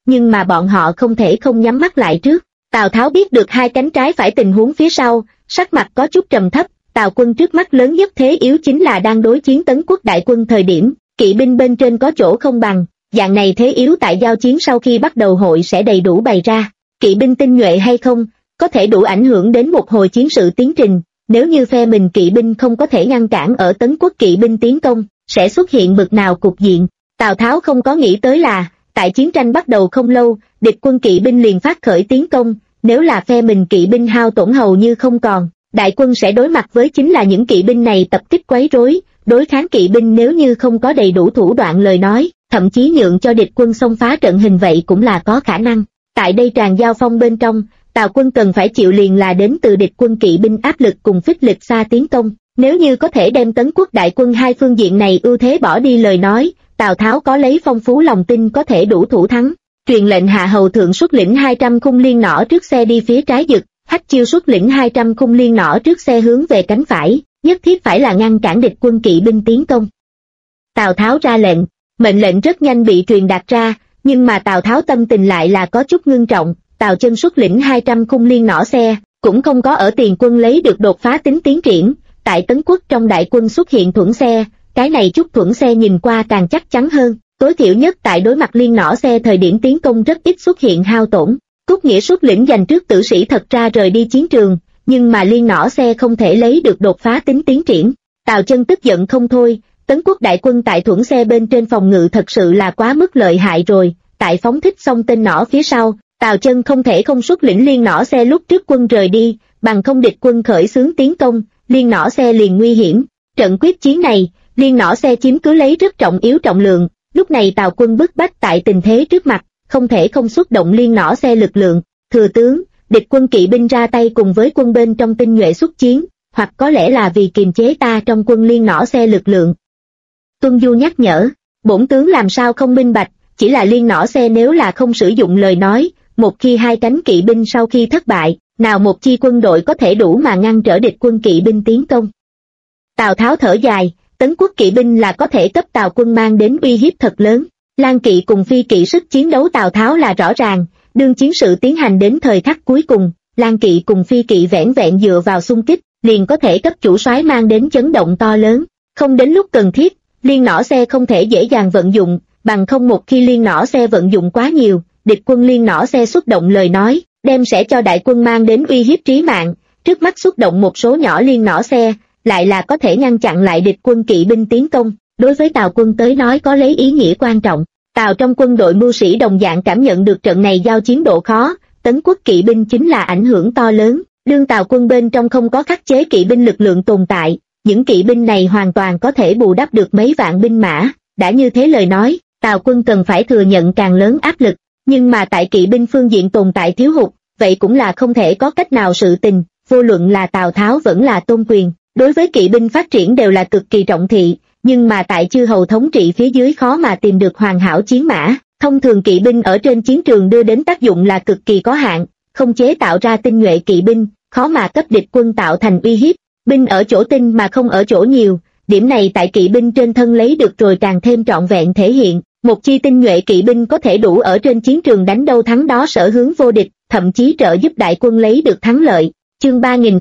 nhưng mà bọn họ không thể không nhắm mắt lại trước. Tào Tháo biết được hai cánh trái phải tình huống phía sau, sắc mặt có chút trầm thấp. Tào quân trước mắt lớn nhất thế yếu chính là đang đối chiến Tấn Quốc đại quân thời điểm, kỵ binh bên trên có chỗ không bằng, dạng này thế yếu tại giao chiến sau khi bắt đầu hội sẽ đầy đủ bày ra. Kỵ binh tinh nhuệ hay không, có thể đủ ảnh hưởng đến một hồi chiến sự tiến trình, nếu như phe mình kỵ binh không có thể ngăn cản ở Tấn Quốc kỵ binh tiến công, sẽ xuất hiện bực nào cục diện. Tào Tháo không có nghĩ tới là, tại chiến tranh bắt đầu không lâu, địch quân kỵ binh liền phát khởi tiến công, nếu là phe mình kỵ binh hao tổn hầu như không còn, đại quân sẽ đối mặt với chính là những kỵ binh này tập kích quấy rối, đối kháng kỵ binh nếu như không có đầy đủ thủ đoạn lời nói, thậm chí nhượng cho địch quân xông phá trận hình vậy cũng là có khả năng. Tại đây tràn giao phong bên trong, Tào quân cần phải chịu liền là đến từ địch quân kỵ binh áp lực cùng phích lịch xa tiến công, nếu như có thể đem Tấn Quốc đại quân hai phương diện này ưu thế bỏ đi lời nói, Tào Tháo có lấy phong phú lòng tin có thể đủ thủ thắng. Truyền lệnh hạ hầu thượng xuất lĩnh 200 khung liên nỏ trước xe đi phía trái dực, Hách Chiêu xuất lĩnh 200 khung liên nỏ trước xe hướng về cánh phải, nhất thiết phải là ngăn cản địch quân kỵ binh tiến công. Tào Tháo ra lệnh, mệnh lệnh rất nhanh bị truyền đạt ra, nhưng mà Tào Tháo tâm tình lại là có chút ngưng trọng. Tào Chân xuất lĩnh 200 khung liên nỏ xe, cũng không có ở tiền quân lấy được đột phá tính tiến triển, tại Tấn Quốc trong đại quân xuất hiện thuẫn xe, cái này chút thuẫn xe nhìn qua càng chắc chắn hơn, tối thiểu nhất tại đối mặt liên nỏ xe thời điểm tiến công rất ít xuất hiện hao tổn. Cúc Nghĩa xuất lĩnh giành trước tử sĩ thật ra rời đi chiến trường, nhưng mà liên nỏ xe không thể lấy được đột phá tính tiến triển. Tào Chân tức giận không thôi, Tấn Quốc đại quân tại thuẫn xe bên trên phòng ngự thật sự là quá mức lợi hại rồi, tại phóng thích xong tên nỏ phía sau, Tào Chân không thể không xuất lĩnh liên nỏ xe lúc trước quân rời đi, bằng không địch quân khởi xướng tiến công, liên nỏ xe liền nguy hiểm. Trận quyết chiến này, liên nỏ xe chiếm cứ lấy rất trọng yếu trọng lượng, lúc này Tào quân bức bách tại tình thế trước mặt, không thể không xuất động liên nỏ xe lực lượng. Thừa tướng, địch quân kỵ binh ra tay cùng với quân bên trong tinh nhuệ xuất chiến, hoặc có lẽ là vì kiềm chế ta trong quân liên nỏ xe lực lượng. Tuân Du nhắc nhở, bổn tướng làm sao không minh bạch, chỉ là liên nỏ xe nếu là không sử dụng lời nói, một khi hai cánh kỵ binh sau khi thất bại, nào một chi quân đội có thể đủ mà ngăn trở địch quân kỵ binh tiến công. Tào Tháo thở dài, Tấn Quốc kỵ binh là có thể cấp Tào quân mang đến uy hiếp thật lớn. Lang kỵ cùng phi kỵ sức chiến đấu Tào Tháo là rõ ràng, đương chiến sự tiến hành đến thời khắc cuối cùng, Lang kỵ cùng phi kỵ vẻn vẹn dựa vào xung kích, liền có thể cấp chủ soái mang đến chấn động to lớn. Không đến lúc cần thiết, liên nỏ xe không thể dễ dàng vận dụng, bằng không một khi liên nỏ xe vận dụng quá nhiều, địch quân liên nỏ xe xuất động lời nói, đem sẽ cho đại quân mang đến uy hiếp trí mạng. Trước mắt xuất động một số nhỏ liên nỏ xe, lại là có thể ngăn chặn lại địch quân kỵ binh tiến công, đối với Tào quân tới nói có lấy ý nghĩa quan trọng. Tào trong quân đội mưu sĩ đồng dạng cảm nhận được trận này giao chiến độ khó, Tấn Quốc kỵ binh chính là ảnh hưởng to lớn, đương Tào quân bên trong không có khắc chế kỵ binh lực lượng tồn tại, những kỵ binh này hoàn toàn có thể bù đắp được mấy vạn binh mã, đã như thế lời nói, Tào quân cần phải thừa nhận càng lớn áp lực, nhưng mà tại kỵ binh phương diện tồn tại thiếu hụt, vậy cũng là không thể có cách nào sự tình, vô luận là Tào Tháo vẫn là Tôn Quyền, đối với kỵ binh phát triển đều là cực kỳ trọng thị, nhưng mà tại chư hầu thống trị phía dưới khó mà tìm được hoàn hảo chiến mã, thông thường kỵ binh ở trên chiến trường đưa đến tác dụng là cực kỳ có hạn, không chế tạo ra tinh nhuệ kỵ binh, khó mà cấp địch quân tạo thành uy hiếp, binh ở chỗ tinh mà không ở chỗ nhiều, điểm này tại kỵ binh trên thân lấy được rồi càng thêm trọn vẹn thể hiện, một chi tinh nhuệ kỵ binh có thể đủ ở trên chiến trường đánh đâu thắng đó sở hướng vô địch, thậm chí trợ giúp đại quân lấy được thắng lợi. Chương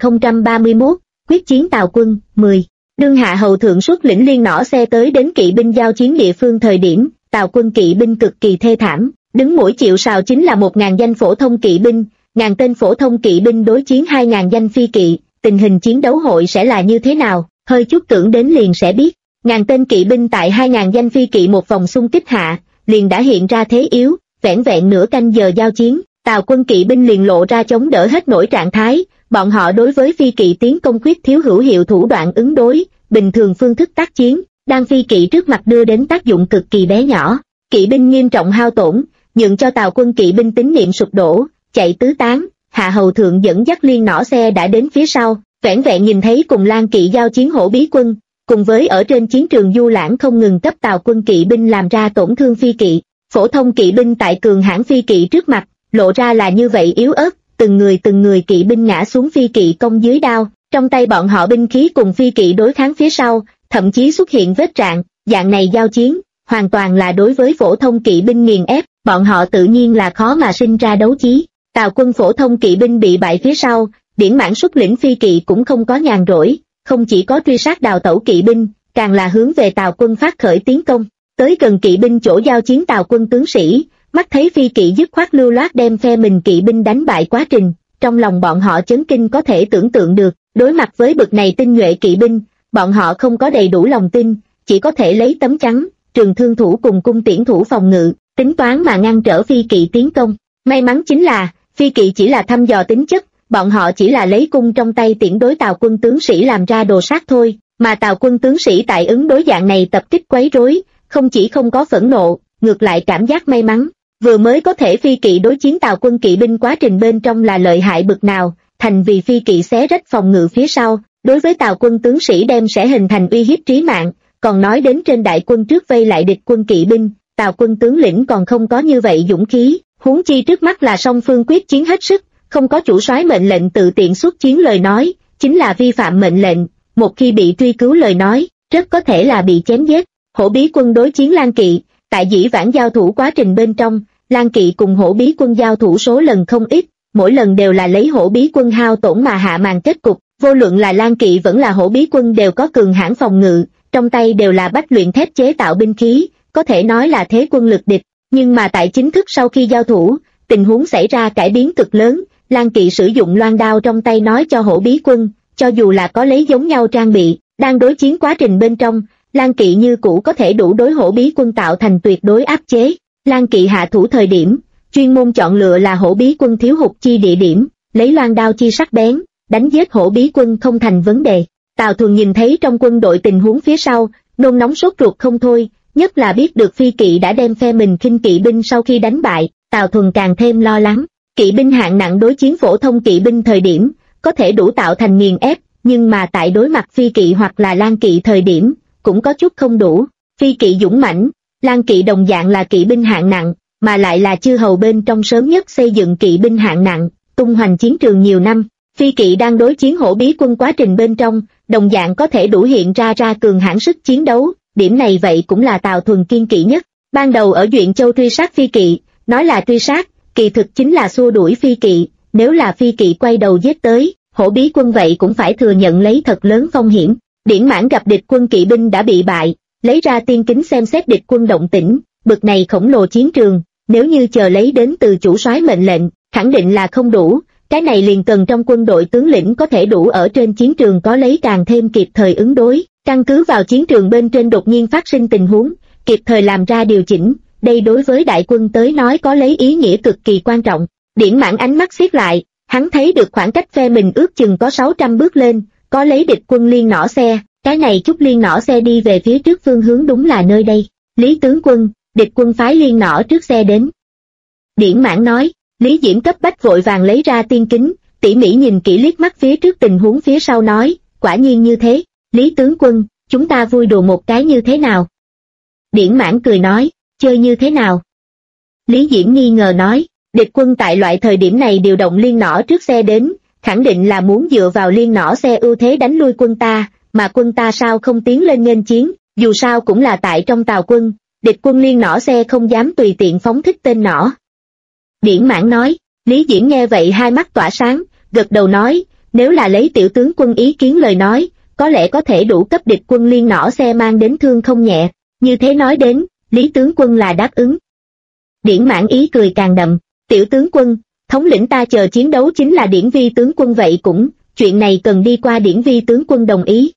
3031, quyết chiến Tào quân, 10. Đương hạ hầu thượng xuất lĩnh liên nỏ xe tới đến kỵ binh giao chiến địa phương thời điểm, Tào quân kỵ binh cực kỳ thê thảm, đứng mỗi chịu sào chính là 1.000 danh phổ thông kỵ binh, ngàn tên phổ thông kỵ binh đối chiến 2.000 danh phi kỵ, tình hình chiến đấu hội sẽ là như thế nào, hơi chút tưởng đến liền sẽ biết. Ngàn tên kỵ binh tại 2.000 danh phi kỵ một vòng xung kích hạ, liền đã hiện ra thế yếu, vẻn vẹn nửa canh giờ giao chiến, Tào quân kỵ binh liền lộ ra chống đỡ hết nổi trạng thái, bọn họ đối với phi kỵ tiến công khuyết thiếu hữu hiệu thủ đoạn ứng đối, bình thường phương thức tác chiến, đang phi kỵ trước mặt đưa đến tác dụng cực kỳ bé nhỏ, kỵ binh nghiêm trọng hao tổn, nhượng cho Tào quân kỵ binh tín niệm sụp đổ, chạy tứ tán, hạ hầu thượng dẫn dắt liên nỏ xe đã đến phía sau, vẻn vẹn nhìn thấy cùng Lang kỵ giao chiến hổ bí quân, cùng với ở trên chiến trường du lãng không ngừng cấp Tào quân kỵ binh làm ra tổn thương phi kỵ, phổ thông kỵ binh tại cường hãn phi kỵ trước mặt, lộ ra là như vậy yếu ớt, từng người kỵ binh ngã xuống phi kỵ công dưới đao, trong tay bọn họ binh khí cùng phi kỵ đối kháng phía sau, thậm chí xuất hiện vết rạn, dạng này giao chiến, hoàn toàn là đối với phổ thông kỵ binh nghiền ép, bọn họ tự nhiên là khó mà sinh ra đấu chí. Tào quân phổ thông kỵ binh bị bại phía sau, Điển Mãng xuất lĩnh phi kỵ cũng không có nhàn rỗi, không chỉ có truy sát đào tẩu kỵ binh, càng là hướng về Tào quân phát khởi tiến công. Tới gần kỵ binh chỗ giao chiến Tào quân tướng sĩ, mắt thấy phi kỵ dứt khoát lưu loát đem phe mình kỵ binh đánh bại quá trình, trong lòng bọn họ chấn kinh có thể tưởng tượng được. Đối mặt với bực này tinh nhuệ kỵ binh, bọn họ không có đầy đủ lòng tin, chỉ có thể lấy tấm chắn, trường thương thủ cùng cung tiễn thủ phòng ngự, tính toán mà ngăn trở phi kỵ tiến công. May mắn chính là, phi kỵ chỉ là thăm dò tính chất, bọn họ chỉ là lấy cung trong tay tiễn đối Tào quân tướng sĩ làm ra đồ sát thôi, mà Tào quân tướng sĩ tại ứng đối dạng này tập kích quấy rối, không chỉ không có phẫn nộ, ngược lại cảm giác may mắn. Vừa mới có thể phi kỵ đối chiến Tào quân kỵ binh quá trình bên trong là lợi hại bực nào, thành vì phi kỵ xé rách phòng ngự phía sau, đối với Tào quân tướng sĩ đem sẽ hình thành uy hiếp trí mạng, còn nói đến trên đại quân trước vây lại địch quân kỵ binh, Tào quân tướng lĩnh còn không có như vậy dũng khí, huống chi trước mắt là song phương quyết chiến hết sức, không có chủ soái mệnh lệnh tự tiện xuất chiến lời nói, chính là vi phạm mệnh lệnh, một khi bị truy cứu lời nói, rất có thể là bị chém giết. Hổ Bí quân đối chiến Lan Kỵ, tại dĩ vãng giao thủ quá trình bên trong, Lan Kỵ cùng Hổ Bí quân giao thủ số lần không ít, mỗi lần đều là lấy Hổ Bí quân hao tổn mà hạ màn kết cục, vô luận là Lan Kỵ vẫn là Hổ Bí quân đều có cường hãn phòng ngự, trong tay đều là bách luyện thép chế tạo binh khí, có thể nói là thế quân lực địch, nhưng mà tại chính thức sau khi giao thủ, tình huống xảy ra cải biến cực lớn, Lan Kỵ sử dụng loan đao trong tay nói cho Hổ Bí quân, cho dù là có lấy giống nhau trang bị, đang đối chiến quá trình bên trong, Lan Kỵ như cũ có thể đủ đối Hổ Bí quân tạo thành tuyệt đối áp chế. Lan Kỵ hạ thủ thời điểm, chuyên môn chọn lựa là Hổ Bí quân thiếu hụt chi địa điểm, lấy loan đao chi sắc bén, đánh giết Hổ Bí quân không thành vấn đề. Tào Thuần nhìn thấy trong quân đội tình huống phía sau, nôn nóng sốt ruột không thôi, nhất là biết được phi kỵ đã đem phe mình khinh kỵ binh sau khi đánh bại, Tào Thuần càng thêm lo lắng. Kỵ binh hạng nặng đối chiến phổ thông kỵ binh thời điểm, có thể đủ tạo thành nghiền ép, nhưng mà tại đối mặt phi kỵ hoặc là Lan Kỵ thời điểm, cũng có chút không đủ. Phi kỵ dũng mãnh, Lan Kỵ đồng dạng là kỵ binh hạng nặng, mà lại là chư hầu bên trong sớm nhất xây dựng kỵ binh hạng nặng, tung hoành chiến trường nhiều năm. Phi kỵ đang đối chiến Hổ Bí quân quá trình bên trong, đồng dạng có thể đủ hiện ra cường hãn sức chiến đấu, điểm này vậy cũng là Tào Thuần kiên kỵ nhất. Ban đầu ở Duyện Châu truy sát phi kỵ, nói là truy sát, kỳ thực chính là xua đuổi phi kỵ, nếu là phi kỵ quay đầu giết tới, Hổ Bí quân vậy cũng phải thừa nhận lấy thật lớn phong hiểm. Điển Mãng gặp địch quân kỵ binh đã bị bại, lấy ra tiên kính xem xét địch quân động tĩnh, bực này khổng lồ chiến trường, nếu như chờ lấy đến từ chủ soái mệnh lệnh, khẳng định là không đủ, cái này liền cần trong quân đội tướng lĩnh có thể đủ ở trên chiến trường có lấy càng thêm kịp thời ứng đối, căn cứ vào chiến trường bên trên đột nhiên phát sinh tình huống, kịp thời làm ra điều chỉnh, đây đối với đại quân tới nói có lấy ý nghĩa cực kỳ quan trọng. Điển Mãng ánh mắt siết lại, hắn thấy được khoảng cách phe mình ước chừng có 600 bước lên, có lấy địch quân liên nỏ xe, cái này chút liên nỏ xe đi về phía trước phương hướng đúng là nơi đây. Lý tướng quân, địch quân phái liên nỏ trước xe đến. Điển Mãng nói, Lý Diễm cấp bách vội vàng lấy ra tiên kính, tỉ mỉ nhìn kỹ liếc mắt phía trước tình huống phía sau nói, quả nhiên như thế, Lý tướng quân, chúng ta vui đùa một cái như thế nào? Điển Mãng cười nói, chơi như thế nào? Lý Diễm nghi ngờ nói, địch quân tại loại thời điểm này điều động liên nỏ trước xe đến, khẳng định là muốn dựa vào liên nỏ xe ưu thế đánh lui quân ta, mà quân ta sao không tiến lên nghênh chiến, dù sao cũng là tại trong Tào quân, địch quân liên nỏ xe không dám tùy tiện phóng thích tên nỏ. Điển Mãng nói, Lý Diễm nghe vậy hai mắt tỏa sáng, gật đầu nói, nếu là lấy tiểu tướng quân ý kiến lời nói, có lẽ có thể đủ cấp địch quân liên nỏ xe mang đến thương không nhẹ, như thế nói đến, Lý tướng quân là đáp ứng. Điển Mãng ý cười càng đậm, tiểu tướng quân, thống lĩnh ta chờ chiến đấu chính là Điển Vi tướng quân vậy cũng, chuyện này cần đi qua Điển Vi tướng quân đồng ý.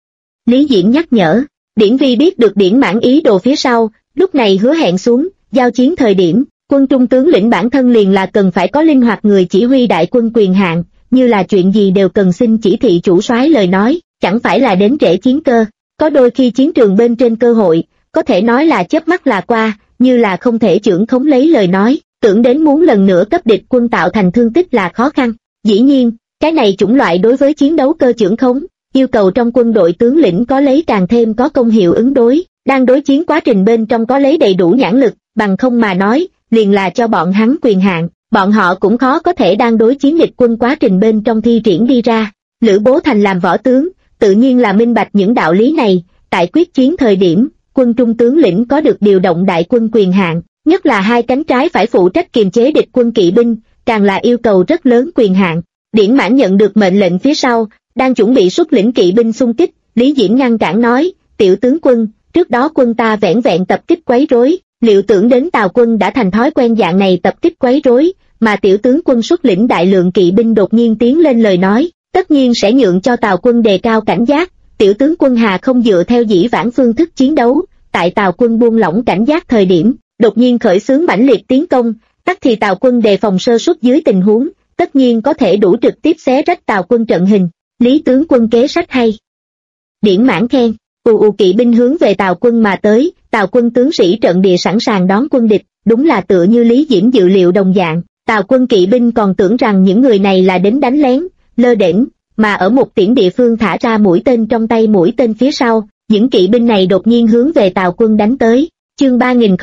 Lý Diễm nhắc nhở, Điển Vi biết được Điển Mãng ý đồ phía sau, lúc này hứa hẹn xuống, giao chiến thời điểm, quân trung tướng lĩnh bản thân liền là cần phải có linh hoạt người chỉ huy đại quân quyền hạn, như là chuyện gì đều cần xin chỉ thị chủ soái lời nói, chẳng phải là đến trễ chiến cơ, có đôi khi chiến trường bên trên cơ hội, có thể nói là chớp mắt là qua, như là không thể chưởng khống lấy lời nói, tưởng đến muốn lần nữa cấp địch quân tạo thành thương tích là khó khăn. Dĩ nhiên, cái này chủng loại đối với chiến đấu cơ chưởng khống, yêu cầu trong quân đội tướng lĩnh có lấy càng thêm có công hiệu ứng đối, đang đối chiến quá trình bên trong có lấy đầy đủ nhãn lực, bằng không mà nói, liền là cho bọn hắn quyền hạn, bọn họ cũng khó có thể đang đối chiến địch quân quá trình bên trong thi triển đi ra. Lữ Bố Thành làm võ tướng, tự nhiên là minh bạch những đạo lý này, tại quyết chiến thời điểm, quân trung tướng lĩnh có được điều động đại quân quyền hạn, Nhất là hai cánh trái phải phụ trách kiềm chế địch quân kỵ binh, càng là yêu cầu rất lớn quyền hạn. Điển Mãn nhận được mệnh lệnh phía sau, đang chuẩn bị xuất lĩnh kỵ binh xung kích, Lý Diễm ngăn cản nói, tiểu tướng quân, trước đó quân ta vẻn vẹn tập kích quấy rối, liệu tưởng đến Tào quân đã thành thói quen dạng này tập kích quấy rối, mà tiểu tướng quân xuất lĩnh đại lượng kỵ binh đột nhiên tiến lên lời nói, tất nhiên sẽ nhượng cho Tào quân đề cao cảnh giác, tiểu tướng quân hà không dựa theo dĩ vãng phương thức chiến đấu, tại Tào quân buông lỏng cảnh giác thời điểm, đột nhiên khởi xướng mãnh liệt tiến công, tắc thì Tào quân đề phòng sơ suất dưới tình huống, tất nhiên có thể đủ trực tiếp xé rách Tào quân trận hình. Lý tướng quân kế sách hay. Điển Mãn khen. Kỵ binh hướng về Tào quân mà tới, Tào quân tướng sĩ trận địa sẵn sàng đón quân địch, đúng là tựa như Lý Diễm dự liệu đồng dạng. Tào quân kỵ binh còn tưởng rằng những người này là đến đánh lén, lơ đễnh, mà ở một tiễn địa phương thả ra mũi tên trong tay mũi tên phía sau, những kỵ binh này đột nhiên hướng về Tào quân đánh tới. Chương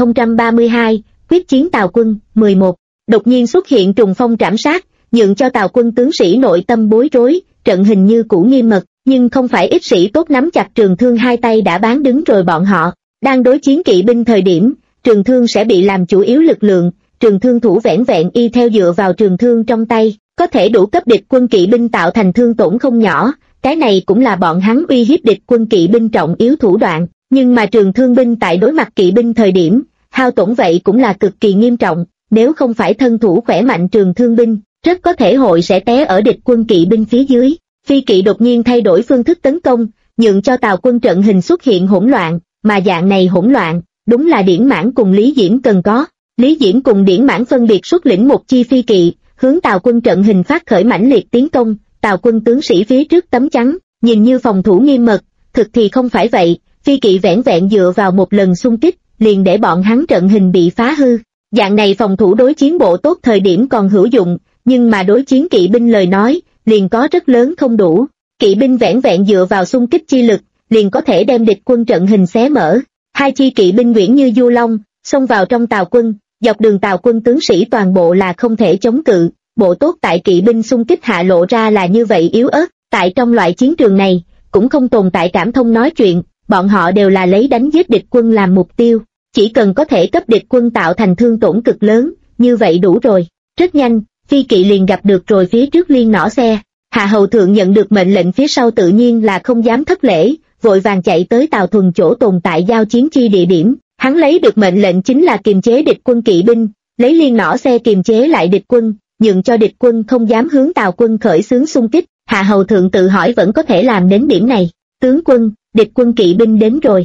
3032, quyết chiến Tào quân, 11. Đột nhiên xuất hiện trùng phong trảm sát, nhượng cho Tào quân tướng sĩ nội tâm bối rối, trận hình như cũ nghiêm mật, nhưng không phải ít sĩ tốt nắm chặt trường thương hai tay đã bán đứng rồi bọn họ. Đang đối chiến kỵ binh thời điểm, trường thương sẽ bị làm chủ yếu lực lượng, trường thương thủ vẻn vẹn y theo dựa vào trường thương trong tay, có thể đủ cấp địch quân kỵ binh tạo thành thương tổn không nhỏ, cái này cũng là bọn hắn uy hiếp địch quân kỵ binh trọng yếu thủ đoạn, nhưng mà trường thương binh tại đối mặt kỵ binh thời điểm, hao tổn vậy cũng là cực kỳ nghiêm trọng, nếu không phải thân thủ khỏe mạnh trường thương binh, rất có thể hội sẽ té ở địch quân kỵ binh phía dưới. Phi kỵ đột nhiên thay đổi phương thức tấn công, nhượng cho Tào quân trận hình xuất hiện hỗn loạn, mà dạng này hỗn loạn, đúng là Điển Mãn cùng Lý Diễm cần có. Lý Diễm cùng Điển Mãn phân biệt xuất lĩnh một chi phi kỵ, hướng Tào quân trận hình phát khởi mãnh liệt tiến công, Tào quân tướng sĩ phía trước tấm chắn, nhìn như phòng thủ nghiêm mật, thực thì không phải vậy, phi kỵ vẻn vẹn dựa vào một lần xung kích, liền để bọn hắn trận hình bị phá hư. Dạng này phòng thủ đối chiến bộ tốt thời điểm còn hữu dụng, nhưng mà đối chiến kỵ binh lời nói, liền có rất lớn không đủ. Kỵ binh vẻn vẹn dựa vào xung kích chi lực, liền có thể đem địch quân trận hình xé mở. Hai chi kỵ binh nguyễn như du long, xông vào trong Tào quân, dọc đường Tào quân tướng sĩ toàn bộ là không thể chống cự. Bộ tốt tại kỵ binh xung kích hạ lộ ra là như vậy yếu ớt, tại trong loại chiến trường này, cũng không tồn tại cảm thông nói chuyện, bọn họ đều là lấy đánh giết địch quân làm mục tiêu. Chỉ cần có thể cấp địch quân tạo thành thương tổn cực lớn, như vậy đủ rồi. Rất nhanh, phi kỵ liền gặp được rồi phía trước liên nỏ xe. Hạ hầu thượng nhận được mệnh lệnh phía sau tự nhiên là không dám thất lễ, vội vàng chạy tới Tào Thuần chỗ tồn tại giao chiến chi địa điểm. Hắn lấy được mệnh lệnh chính là kiềm chế địch quân kỵ binh, lấy liên nỏ xe kiềm chế lại địch quân, nhượng cho địch quân không dám hướng Tào quân khởi xướng xung kích. Hạ hầu thượng tự hỏi vẫn có thể làm đến điểm này. Tướng quân, địch quân kỵ binh đến rồi.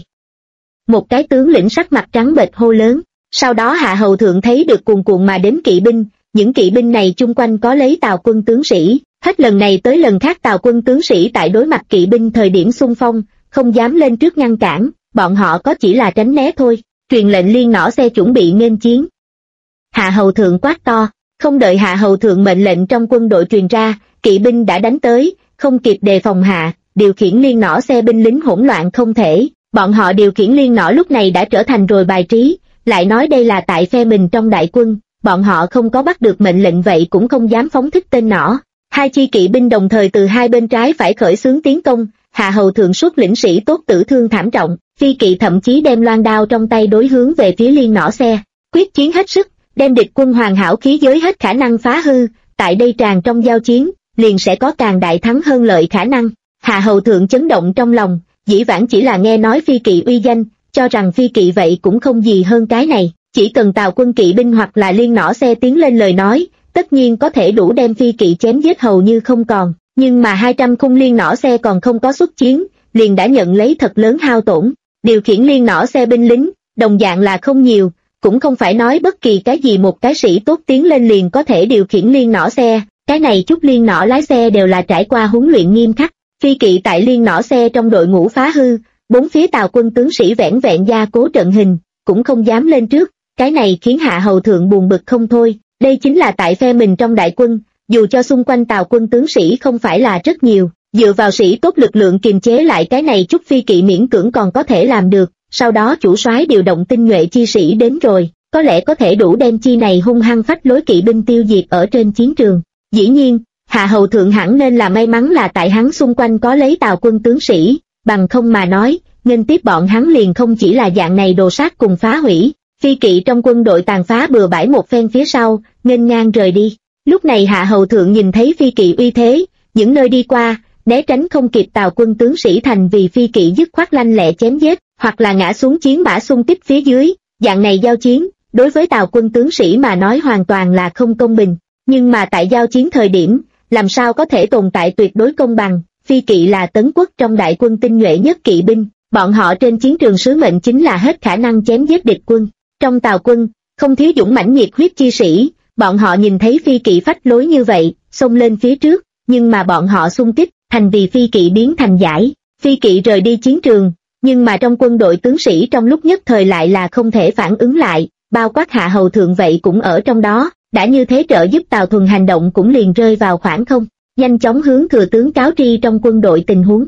Một cái tướng lĩnh sắc mặt trắng bệch hô lớn. Sau đó Hạ hầu thượng thấy được cuồn cuộn mà đến kỵ binh, những kỵ binh này chung quanh có lấy Tào quân tướng sĩ, hết lần này tới lần khác Tào quân tướng sĩ tại đối mặt kỵ binh thời điểm xung phong, không dám lên trước ngăn cản, bọn họ có chỉ là tránh né thôi. Truyền lệnh liên nỏ xe chuẩn bị nghênh chiến. Hạ hầu thượng quát to, không đợi Hạ hầu thượng mệnh lệnh trong quân đội truyền ra, kỵ binh đã đánh tới, không kịp đề phòng hạ, điều khiển liên nỏ xe binh lính hỗn loạn không thể, bọn họ điều khiển liên nỏ lúc này đã trở thành rồi bài trí, lại nói đây là tại phe mình trong đại quân, bọn họ không có bắt được mệnh lệnh vậy cũng không dám phóng thích tên nỏ. Hai chi kỵ binh đồng thời từ hai bên trái phải khởi xướng tiến công, Hạ hầu thượng xuất lĩnh sĩ tốt tử thương thảm trọng, phi kỵ thậm chí đem loan đao trong tay đối hướng về phía liên nỏ xe, quyết chiến hết sức, đem địch quân hoàn hảo khí giới hết khả năng phá hư, tại đây tràn trong giao chiến, liền sẽ có càng đại thắng hơn lợi khả năng. Hạ hầu thượng chấn động trong lòng, dĩ vãng chỉ là nghe nói phi kỵ uy danh, cho rằng phi kỵ vậy cũng không gì hơn cái này, chỉ cần Tào quân kỵ binh hoặc là liên nỏ xe tiến lên lời nói, tất nhiên có thể đủ đem phi kỵ chém giết hầu như không còn, nhưng mà 200 khung liên nỏ xe còn không có xuất chiến, liền đã nhận lấy thật lớn hao tổn. Điều khiển liên nỏ xe binh lính, đồng dạng là không nhiều, cũng không phải nói bất kỳ cái gì một cái sĩ tốt tiến lên liền có thể điều khiển liên nỏ xe, cái này chút liên nỏ lái xe đều là trải qua huấn luyện nghiêm khắc. Phi kỵ tại liên nỏ xe trong đội ngũ phá hư, bốn phía Tào quân tướng sĩ vẻn vẹn gia cố trận hình, cũng không dám lên trước, cái này khiến Hạ hầu thượng buồn bực không thôi. Đây chính là tại phe mình trong đại quân, dù cho xung quanh Tào quân tướng sĩ không phải là rất nhiều, dựa vào sĩ tốt lực lượng kiềm chế lại cái này chút phi kỵ miễn cưỡng còn có thể làm được, sau đó chủ soái điều động tinh nhuệ chi sĩ đến rồi, có lẽ có thể đủ đem chi này hung hăng phách lối kỵ binh tiêu diệt ở trên chiến trường. Dĩ nhiên, Hạ hầu thượng hẳn nên là may mắn là tại hắn xung quanh có lấy Tào quân tướng sĩ, bằng không mà nói, nghênh tiếp bọn hắn liền không chỉ là dạng này đồ sát cùng phá hủy. Phi kỵ trong quân đội tàn phá bừa bãi một phen phía sau, nghênh ngang rời đi. Lúc này Hạ Hầu Thượng nhìn thấy phi kỵ uy thế, những nơi đi qua, né tránh không kịp Tào quân tướng sĩ thành vì phi kỵ dứt khoát lanh lẹ chém giết, hoặc là ngã xuống chiến mã xung kích phía dưới. Dạng này giao chiến, đối với Tào quân tướng sĩ mà nói hoàn toàn là không công bình. Nhưng mà tại giao chiến thời điểm, làm sao có thể tồn tại tuyệt đối công bằng? Phi kỵ là tấn quốc trong đại quân tinh nhuệ nhất kỵ binh, bọn họ trên chiến trường sứ mệnh chính là hết khả năng chém giết địch quân. Trong Tào quân, không thiếu dũng mãnh nhiệt huyết chi sĩ, bọn họ nhìn thấy phi kỵ phách lối như vậy, xông lên phía trước, nhưng mà bọn họ xung kích, thành vì phi kỵ biến thành giải. Phi kỵ rời đi chiến trường, nhưng mà trong quân đội tướng sĩ trong lúc nhất thời lại là không thể phản ứng lại, bao quát Hạ Hầu Thượng vậy cũng ở trong đó, đã như thế trợ giúp Tào Thuần hành động cũng liền rơi vào khoảng không, nhanh chóng hướng thừa tướng cáo tri trong quân đội tình huống.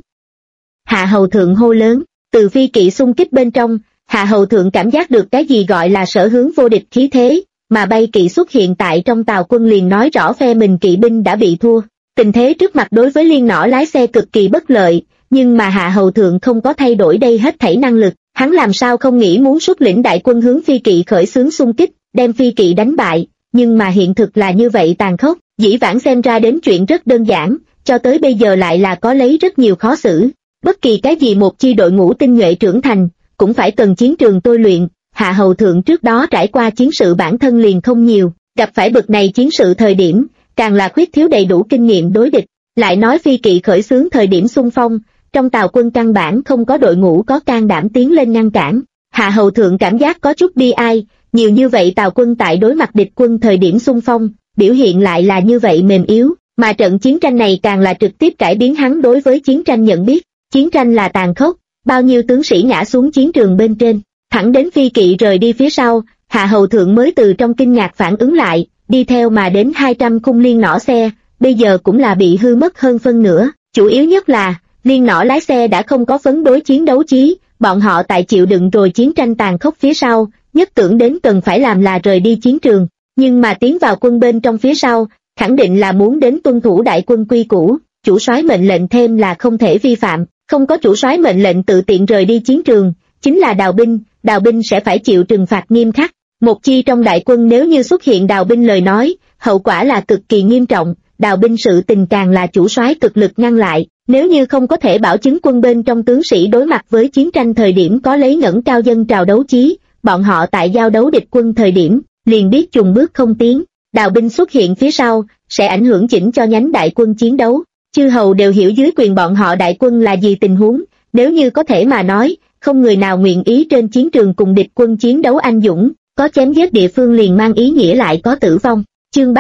Hạ Hầu Thượng hô lớn, từ phi kỵ xung kích bên trong, Hạ Hầu Thượng cảm giác được cái gì gọi là sở hướng vô địch khí thế, mà bay kỵ xuất hiện tại trong Tào quân liền nói rõ phe mình kỵ binh đã bị thua. Tình thế trước mặt đối với Liên Nỏ lái xe cực kỳ bất lợi, nhưng mà Hạ Hầu Thượng không có thay đổi đây hết thảy năng lực, hắn làm sao không nghĩ muốn xuất lĩnh đại quân hướng phi kỵ khởi xướng xung kích, đem phi kỵ đánh bại, nhưng mà hiện thực là như vậy tàn khốc, dĩ vãng xem ra đến chuyện rất đơn giản, cho tới bây giờ lại là có lấy rất nhiều khó xử. Bất kỳ cái gì một chi đội ngũ tinh nhuệ trưởng thành, cũng phải cần chiến trường tôi luyện, Hạ Hầu Thượng trước đó trải qua chiến sự bản thân liền không nhiều, gặp phải bực này chiến sự thời điểm, càng là khuyết thiếu đầy đủ kinh nghiệm đối địch, lại nói phi kỵ khởi xướng thời điểm xung phong, trong Tào quân căn bản không có đội ngũ có can đảm tiến lên ngăn cản. Hạ Hầu Thượng cảm giác có chút bi ai, nhiều như vậy Tào quân tại đối mặt địch quân thời điểm xung phong, biểu hiện lại là như vậy mềm yếu, mà trận chiến tranh này càng là trực tiếp cải biến hắn đối với chiến tranh nhận biết, chiến tranh là tàn khốc, bao nhiêu tướng sĩ ngã xuống chiến trường bên trên, thẳng đến phi kỵ rời đi phía sau, Hạ Hầu Thượng mới từ trong kinh ngạc phản ứng lại, đi theo mà đến 200 khung Liên Nỏ xe, bây giờ cũng là bị hư mất hơn phân nửa, chủ yếu nhất là, Liên Nỏ lái xe đã không có phấn đối chiến đấu chí, bọn họ tại chịu đựng rồi chiến tranh tàn khốc phía sau, nhất tưởng đến cần phải làm là rời đi chiến trường, nhưng mà tiến vào quân bên trong phía sau, khẳng định là muốn đến tuân thủ đại quân quy củ, chủ soái mệnh lệnh thêm là không thể vi phạm, không có chủ soái mệnh lệnh tự tiện rời đi chiến trường, chính là đào binh sẽ phải chịu trừng phạt nghiêm khắc. Một chi trong đại quân nếu như xuất hiện đào binh lời nói, hậu quả là cực kỳ nghiêm trọng, đào binh sự tình càng là chủ soái cực lực ngăn lại, nếu như không có thể bảo chứng quân bên trong tướng sĩ đối mặt với chiến tranh thời điểm có lấy ngẩng cao dân trào đấu chí, bọn họ tại giao đấu địch quân thời điểm, liền biết chùng bước không tiến, đào binh xuất hiện phía sau, sẽ ảnh hưởng chỉnh cho nhánh đại quân chiến đấu. Chư hầu đều hiểu dưới quyền bọn họ đại quân là gì tình huống, nếu như có thể mà nói, không người nào nguyện ý trên chiến trường cùng địch quân chiến đấu anh dũng, có chém giết địa phương liền mang ý nghĩa lại có tử vong. Chương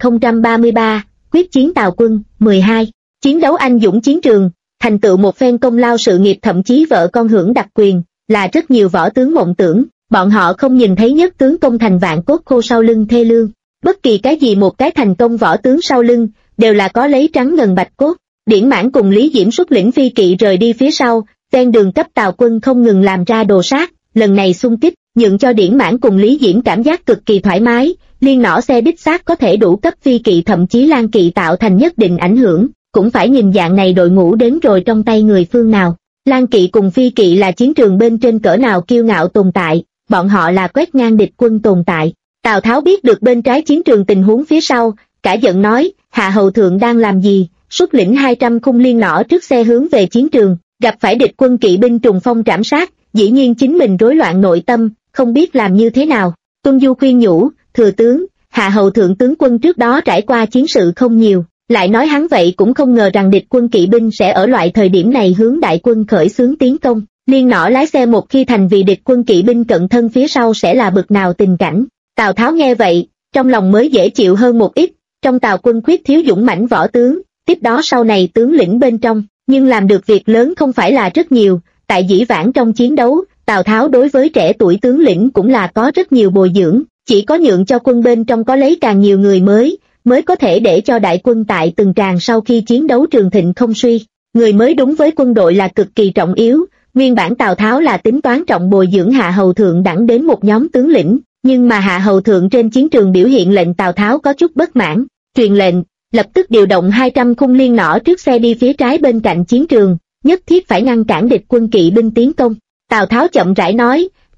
3033, quyết chiến Tào quân, 12. Chiến đấu anh dũng chiến trường, thành tựu một phen công lao sự nghiệp thậm chí vợ con hưởng đặc quyền, là rất nhiều võ tướng mộng tưởng, bọn họ không nhìn thấy nhất tướng công thành vạn cốt khô sau lưng thê lương. Bất kỳ cái gì một cái thành công võ tướng sau lưng, đều là có lấy trắng ngần bạch cốt. Điển Mãn cùng Lý Diễm xuất lĩnh phi kỵ rời đi phía sau, ven đường cấp Tào quân không ngừng làm ra đồ sát, lần này xung kích, nhượng cho Điển Mãn cùng Lý Diễm cảm giác cực kỳ thoải mái, Liên Nỏ xe đích xác có thể đủ cấp phi kỵ thậm chí Lan kỵ tạo thành nhất định ảnh hưởng, cũng phải nhìn dạng này đội ngũ đến rồi trong tay người phương nào. Lan kỵ cùng phi kỵ là chiến trường bên trên cỡ nào kiêu ngạo tồn tại, bọn họ là quét ngang địch quân tồn tại. Tào Tháo biết được bên trái chiến trường tình huống phía sau, cả giận nói, Hạ Hầu Thượng đang làm gì, xuất lĩnh 200 khung Liên Nỏ trước xe hướng về chiến trường, gặp phải địch quân kỵ binh trùng phong trảm sát, dĩ nhiên chính mình rối loạn nội tâm, không biết làm như thế nào. Tuân Du khuyên nhủ, thừa tướng, Hạ Hầu Thượng tướng quân trước đó trải qua chiến sự không nhiều, lại nói hắn vậy cũng không ngờ rằng địch quân kỵ binh sẽ ở loại thời điểm này hướng đại quân khởi xướng tiến công. Liên Nỏ lái xe một khi thành vì địch quân kỵ binh cận thân phía sau sẽ là bực nào tình cảnh. Tào Tháo nghe vậy, trong lòng mới dễ chịu hơn một ít, trong Tào quân khuyết thiếu dũng mãnh võ tướng, tiếp đó sau này tướng lĩnh bên trong, nhưng làm được việc lớn không phải là rất nhiều, tại dĩ vãng trong chiến đấu, Tào Tháo đối với trẻ tuổi tướng lĩnh cũng là có rất nhiều bồi dưỡng, chỉ có nhượng cho quân bên trong có lấy càng nhiều người mới có thể để cho đại quân tại từng tràng sau khi chiến đấu trường thịnh không suy. Người mới đúng với quân đội là cực kỳ trọng yếu, nguyên bản Tào Tháo là tính toán trọng bồi dưỡng Hạ Hầu Thượng đẳng đến một nhóm tướng lĩnh, nhưng mà Hạ Hầu Thượng trên chiến trường biểu hiện lệnh Tào Tháo có chút bất mãn, truyền lệnh, lập tức điều động 200 khung Liên Nỏ trước xe đi phía trái bên cạnh chiến trường, nhất thiết phải ngăn cản địch quân kỵ binh tiến công. Tào Tháo chậm rãi nói,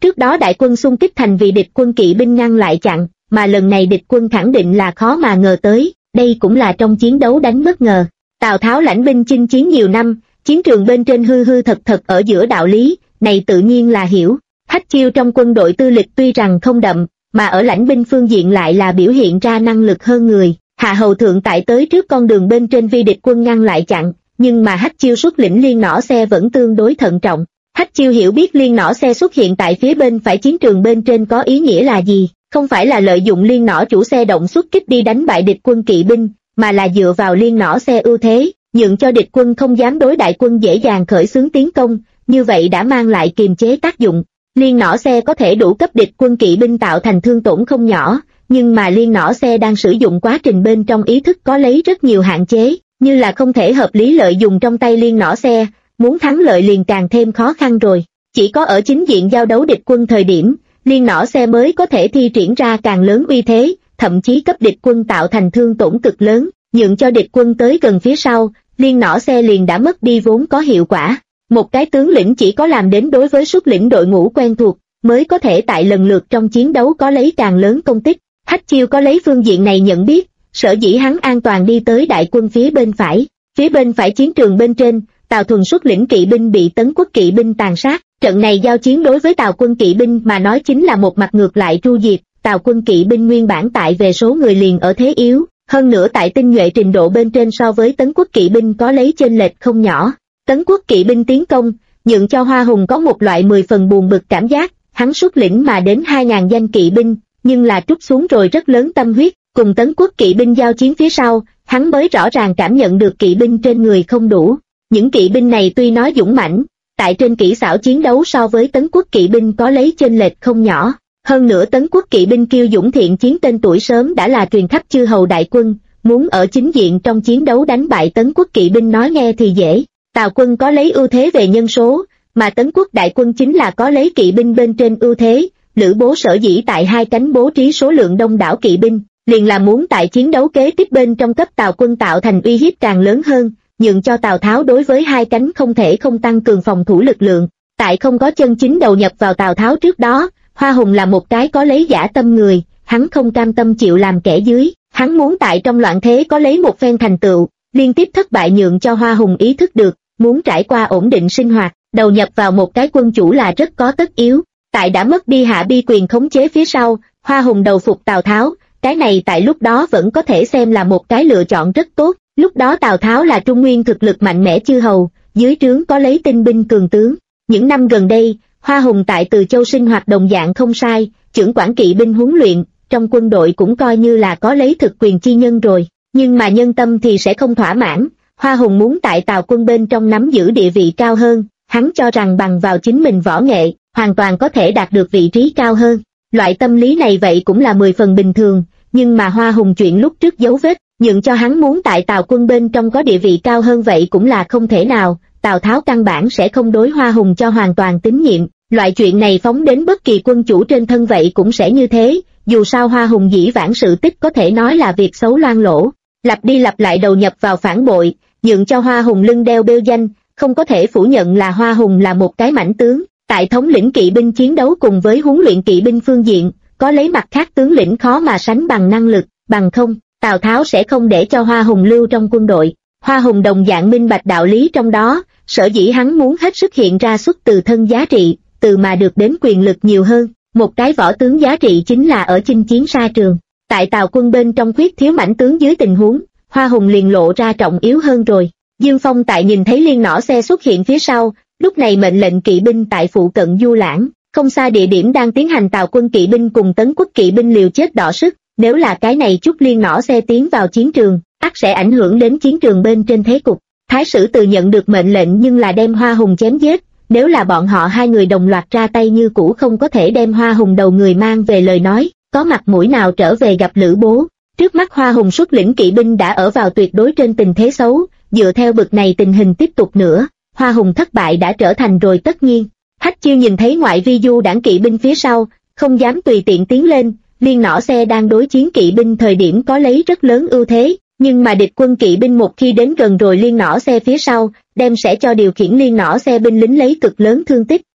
Trước đó đại quân xung kích thành vì địch quân kỵ binh ngăn lại chặn, mà lần này địch quân khẳng định là khó mà ngờ tới, đây cũng là trong chiến đấu đánh bất ngờ. Tào Tháo lãnh binh chinh chiến nhiều năm, chiến trường bên trên hư hư thật thật ở giữa đạo lý, này tự nhiên là hiểu. Hách Chiêu trong quân đội tư lịch tuy rằng không đậm, mà ở lãnh binh phương diện lại là biểu hiện ra năng lực hơn người. Hạ hầu thượng tại tới trước con đường bên trên vi địch quân ngăn lại chặn, nhưng mà Hách Chiêu xuất lĩnh liên nỏ xe vẫn tương đối thận trọng. Hách Chiêu hiểu biết liên nỏ xe xuất hiện tại phía bên phải chiến trường bên trên có ý nghĩa là gì, không phải là lợi dụng liên nỏ chủ xe động xuất kích đi đánh bại địch quân kỵ binh, mà là dựa vào liên nỏ xe ưu thế, nhượng cho địch quân không dám đối đại quân dễ dàng khởi xướng tiến công, như vậy đã mang lại kiềm chế tác dụng. Liên nỏ xe có thể đủ cấp địch quân kỵ binh tạo thành thương tổn không nhỏ, nhưng mà liên nỏ xe đang sử dụng quá trình bên trong ý thức có lấy rất nhiều hạn chế, như là không thể hợp lý lợi dụng trong tay liên nỏ xe, muốn thắng lợi liền càng thêm khó khăn rồi. Chỉ có ở chính diện giao đấu địch quân thời điểm, liên nỏ xe mới có thể thi triển ra càng lớn uy thế, thậm chí cấp địch quân tạo thành thương tổn cực lớn, nhượng cho địch quân tới gần phía sau, liên nỏ xe liền đã mất đi vốn có hiệu quả. Một cái tướng lĩnh chỉ có làm đến đối với xuất lĩnh đội ngũ quen thuộc, mới có thể tại lần lượt trong chiến đấu có lấy càng lớn công tích. Hách Chiêu có lấy phương diện này nhận biết, sở dĩ hắn an toàn đi tới đại quân phía bên phải. Phía bên phải chiến trường bên trên, Tào Thuần xuất lĩnh kỵ binh bị Tấn Quốc kỵ binh tàn sát. Trận này giao chiến đối với Tào quân kỵ binh mà nói chính là một mặt ngược lại tru diệt. Tào quân kỵ binh nguyên bản tại về số người liền ở thế yếu, hơn nữa tại tinh nhuệ trình độ bên trên so với Tấn Quốc kỵ binh có lấy chênh lệch không nhỏ. Tấn Quốc kỵ binh tiến công, nhượng cho Hoa Hùng có một loại 10 phần buồn bực cảm giác, hắn xuất lĩnh mà đến 2.000 danh kỵ binh, nhưng là trút xuống rồi rất lớn tâm huyết, cùng Tấn Quốc kỵ binh giao chiến phía sau, hắn mới rõ ràng cảm nhận được kỵ binh trên người không đủ. Những kỵ binh này tuy nói dũng mãnh, tại trên kỹ xảo chiến đấu so với Tấn Quốc kỵ binh có lấy chênh lệch không nhỏ. Hơn nữa Tấn Quốc kỵ binh kiêu dũng thiện chiến tên tuổi sớm đã là truyền khắp chư hầu đại quân, muốn ở chính diện trong chiến đấu đánh bại Tấn Quốc kỵ binh nói nghe thì dễ. Tào quân có lấy ưu thế về nhân số, mà Tấn Quốc đại quân chính là có lấy kỵ binh bên trên ưu thế. Lữ Bố sở dĩ tại hai cánh bố trí số lượng đông đảo kỵ binh, liền là muốn tại chiến đấu kế tiếp bên trong cấp Tào quân tạo thành uy hiếp càng lớn hơn, nhượng cho Tào Tháo đối với hai cánh không thể không tăng cường phòng thủ lực lượng. Tại không có chân chính đầu nhập vào Tào Tháo trước đó, Hoa Hùng là một cái có lấy dã tâm người, hắn không cam tâm chịu làm kẻ dưới, hắn muốn tại trong loạn thế có lấy một phen thành tựu, liên tiếp thất bại nhượng cho Hoa Hùng ý thức được, muốn trải qua ổn định sinh hoạt, đầu nhập vào một cái quân chủ là rất có tất yếu. Tại đã mất đi Hạ Bi quyền khống chế phía sau, Hoa Hùng đầu phục Tào Tháo, cái này tại lúc đó vẫn có thể xem là một cái lựa chọn rất tốt. Lúc đó Tào Tháo là Trung Nguyên thực lực mạnh mẽ chư hầu, dưới trướng có lấy tinh binh cường tướng. Những năm gần đây, Hoa Hùng tại Từ Châu sinh hoạt đồng dạng không sai, trưởng quản kỵ binh huấn luyện, trong quân đội cũng coi như là có lấy thực quyền chi nhân rồi. Nhưng mà nhân tâm thì sẽ không thỏa mãn, Hoa Hùng muốn tại Tào quân bên trong nắm giữ địa vị cao hơn, hắn cho rằng bằng vào chính mình võ nghệ, hoàn toàn có thể đạt được vị trí cao hơn. Loại tâm lý này vậy cũng là 10 phần bình thường, nhưng mà Hoa Hùng chuyện lúc trước dấu vết, nhượng cho hắn muốn tại Tào quân bên trong có địa vị cao hơn vậy cũng là không thể nào. Tào Tháo căn bản sẽ không đối Hoa Hùng cho hoàn toàn tín nhiệm, loại chuyện này phóng đến bất kỳ quân chủ trên thân vậy cũng sẽ như thế, dù sao Hoa Hùng dĩ vãng sự tích có thể nói là việc xấu loang lỗ, lặp đi lặp lại đầu nhập vào phản bội, nhượng cho Hoa Hùng lưng đeo bêu danh, không có thể phủ nhận là Hoa Hùng là một cái mãnh tướng, tại thống lĩnh kỵ binh chiến đấu cùng với huấn luyện kỵ binh phương diện, có lấy mặt khác tướng lĩnh khó mà sánh bằng năng lực, bằng không, Tào Tháo sẽ không để cho Hoa Hùng lưu trong quân đội. Hoa Hùng đồng dạng minh bạch đạo lý trong đó, sở dĩ hắn muốn hết sức hiện ra xuất từ thân giá trị, từ mà được đến quyền lực nhiều hơn. Một cái võ tướng giá trị chính là ở chinh chiến xa trường. Tại Tào quân bên trong khuyết thiếu mãnh tướng dưới tình huống, Hoa Hùng liền lộ ra trọng yếu hơn rồi. Dương Phong tại nhìn thấy liên nỏ xe xuất hiện phía sau, lúc này mệnh lệnh kỵ binh tại phụ cận du lãng, không xa địa điểm đang tiến hành Tào quân kỵ binh cùng Tấn Quốc kỵ binh liều chết đọ sức. Nếu là cái này chút liên nỏ xe tiến vào chiến trường, ắt sẽ ảnh hưởng đến chiến trường bên trên thế cục. Thái sử Từ nhận được mệnh lệnh nhưng là đem Hoa Hùng chém giết, nếu là bọn họ hai người đồng loạt ra tay như cũ không có thể đem Hoa Hùng đầu người mang về lời nói, có mặt mũi nào trở về gặp Lữ Bố. Trước mắt Hoa Hùng xuất lĩnh kỵ binh đã ở vào tuyệt đối trên tình thế xấu, dựa theo bực này tình hình tiếp tục nữa, Hoa Hùng thất bại đã trở thành rồi tất nhiên. Hách Chiêu nhìn thấy ngoại vi du đảng kỵ binh phía sau, không dám tùy tiện tiến lên, liên nỏ xe đang đối chiến kỵ binh thời điểm có lấy rất lớn ưu thế, nhưng mà địch quân kỵ binh một khi đến gần rồi liên nỏ xe phía sau, đem sẽ cho điều khiển liên nỏ xe binh lính lấy cực lớn thương tích.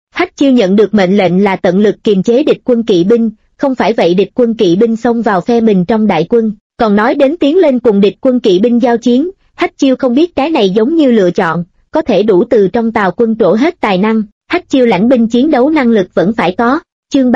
Hách Chiêu nhận được mệnh lệnh là tận lực kiềm chế địch quân kỵ binh, không phải vậy địch quân kỵ binh xông vào phe mình trong đại quân, còn nói đến tiến lên cùng địch quân kỵ binh giao chiến, Hách Chiêu không biết cái này giống như lựa chọn, có thể đủ từ trong Tào quân trổ hết tài năng, Hách Chiêu lãnh binh chiến đấu năng lực vẫn phải có. Chương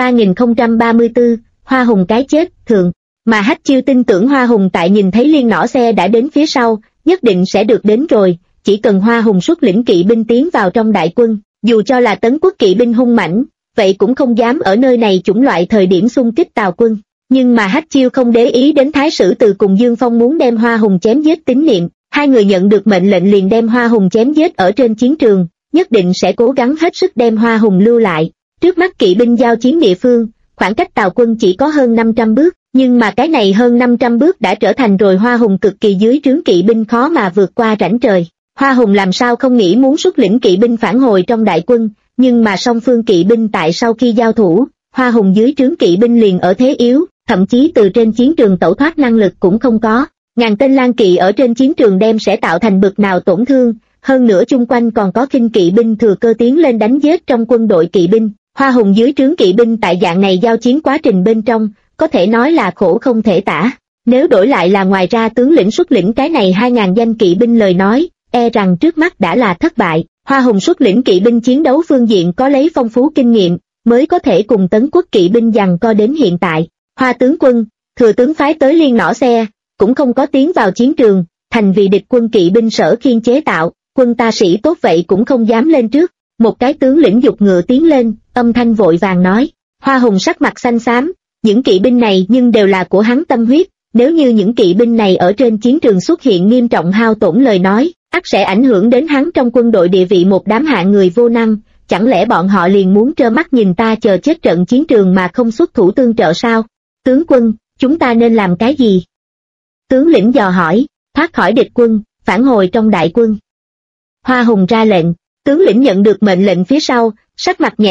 3034, Hoa Hùng cái chết, thường, mà Hách Chiêu tin tưởng Hoa Hùng tại nhìn thấy liên nỏ xe đã đến phía sau, nhất định sẽ được đến rồi, chỉ cần Hoa Hùng xuất lĩnh kỵ binh tiến vào trong đại quân, dù cho là Tấn quốc kỵ binh hung mãnh, vậy cũng không dám ở nơi này chủng loại thời điểm xung kích Tào quân. Nhưng mà Hách Chiêu không để ý đến Thái Sử Từ cùng Dương Phong muốn đem Hoa Hùng chém giết tín niệm, hai người nhận được mệnh lệnh liền đem Hoa Hùng chém giết ở trên chiến trường, nhất định sẽ cố gắng hết sức đem Hoa Hùng lưu lại. Trước mắt kỵ binh giao chiến địa phương, khoảng cách Tào quân chỉ có hơn 500 bước, nhưng mà cái này hơn 500 bước đã trở thành rồi Hoa Hùng cực kỳ dưới trướng kỵ binh khó mà vượt qua rãnh trời. Hoa Hùng làm sao không nghĩ muốn xuất lĩnh kỵ binh phản hồi trong đại quân, nhưng mà song phương kỵ binh tại sau khi giao thủ, Hoa Hùng dưới trướng kỵ binh liền ở thế yếu, thậm chí từ trên chiến trường tẩu thoát năng lực cũng không có. Ngàn tên lang kỵ ở trên chiến trường đem sẽ tạo thành bực nào tổn thương, hơn nữa chung quanh còn có khinh kỵ binh thừa cơ tiến lên đánh giết trong quân đội kỵ binh. Hoa Hùng dưới trướng kỵ binh tại dạng này giao chiến quá trình bên trong, có thể nói là khổ không thể tả. Nếu đổi lại là ngoài ra tướng lĩnh xuất lĩnh cái này 2000 danh kỵ binh lời nói, e rằng trước mắt đã là thất bại. Hoa Hùng xuất lĩnh kỵ binh chiến đấu phương diện có lấy phong phú kinh nghiệm, mới có thể cùng Tấn quốc kỵ binh giằng co đến hiện tại. Hoa tướng quân, thừa tướng phái tới liên nỏ xe, cũng không có tiến vào chiến trường, thành vì địch quân kỵ binh sở khiên chế tạo, quân ta sĩ tốt vậy cũng không dám lên trước. Một cái tướng lĩnh giục ngựa tiến lên, âm thanh vội vàng nói. Hoa Hùng sắc mặt xanh xám, những kỵ binh này nhưng đều là của hắn tâm huyết, nếu như những kỵ binh này ở trên chiến trường xuất hiện nghiêm trọng hao tổn lời nói, ắt sẽ ảnh hưởng đến hắn trong quân đội địa vị một đám hạng người vô năng, chẳng lẽ bọn họ liền muốn trơ mắt nhìn ta chờ chết trận chiến trường mà không xuất thủ tương trợ sao? Tướng quân, chúng ta nên làm cái gì? Tướng lĩnh dò hỏi. Thoát khỏi địch quân, phản hồi trong đại quân. Hoa Hùng ra lệnh, tướng lĩnh nhận được mệnh lệnh phía sau, sắc mặt nhẹ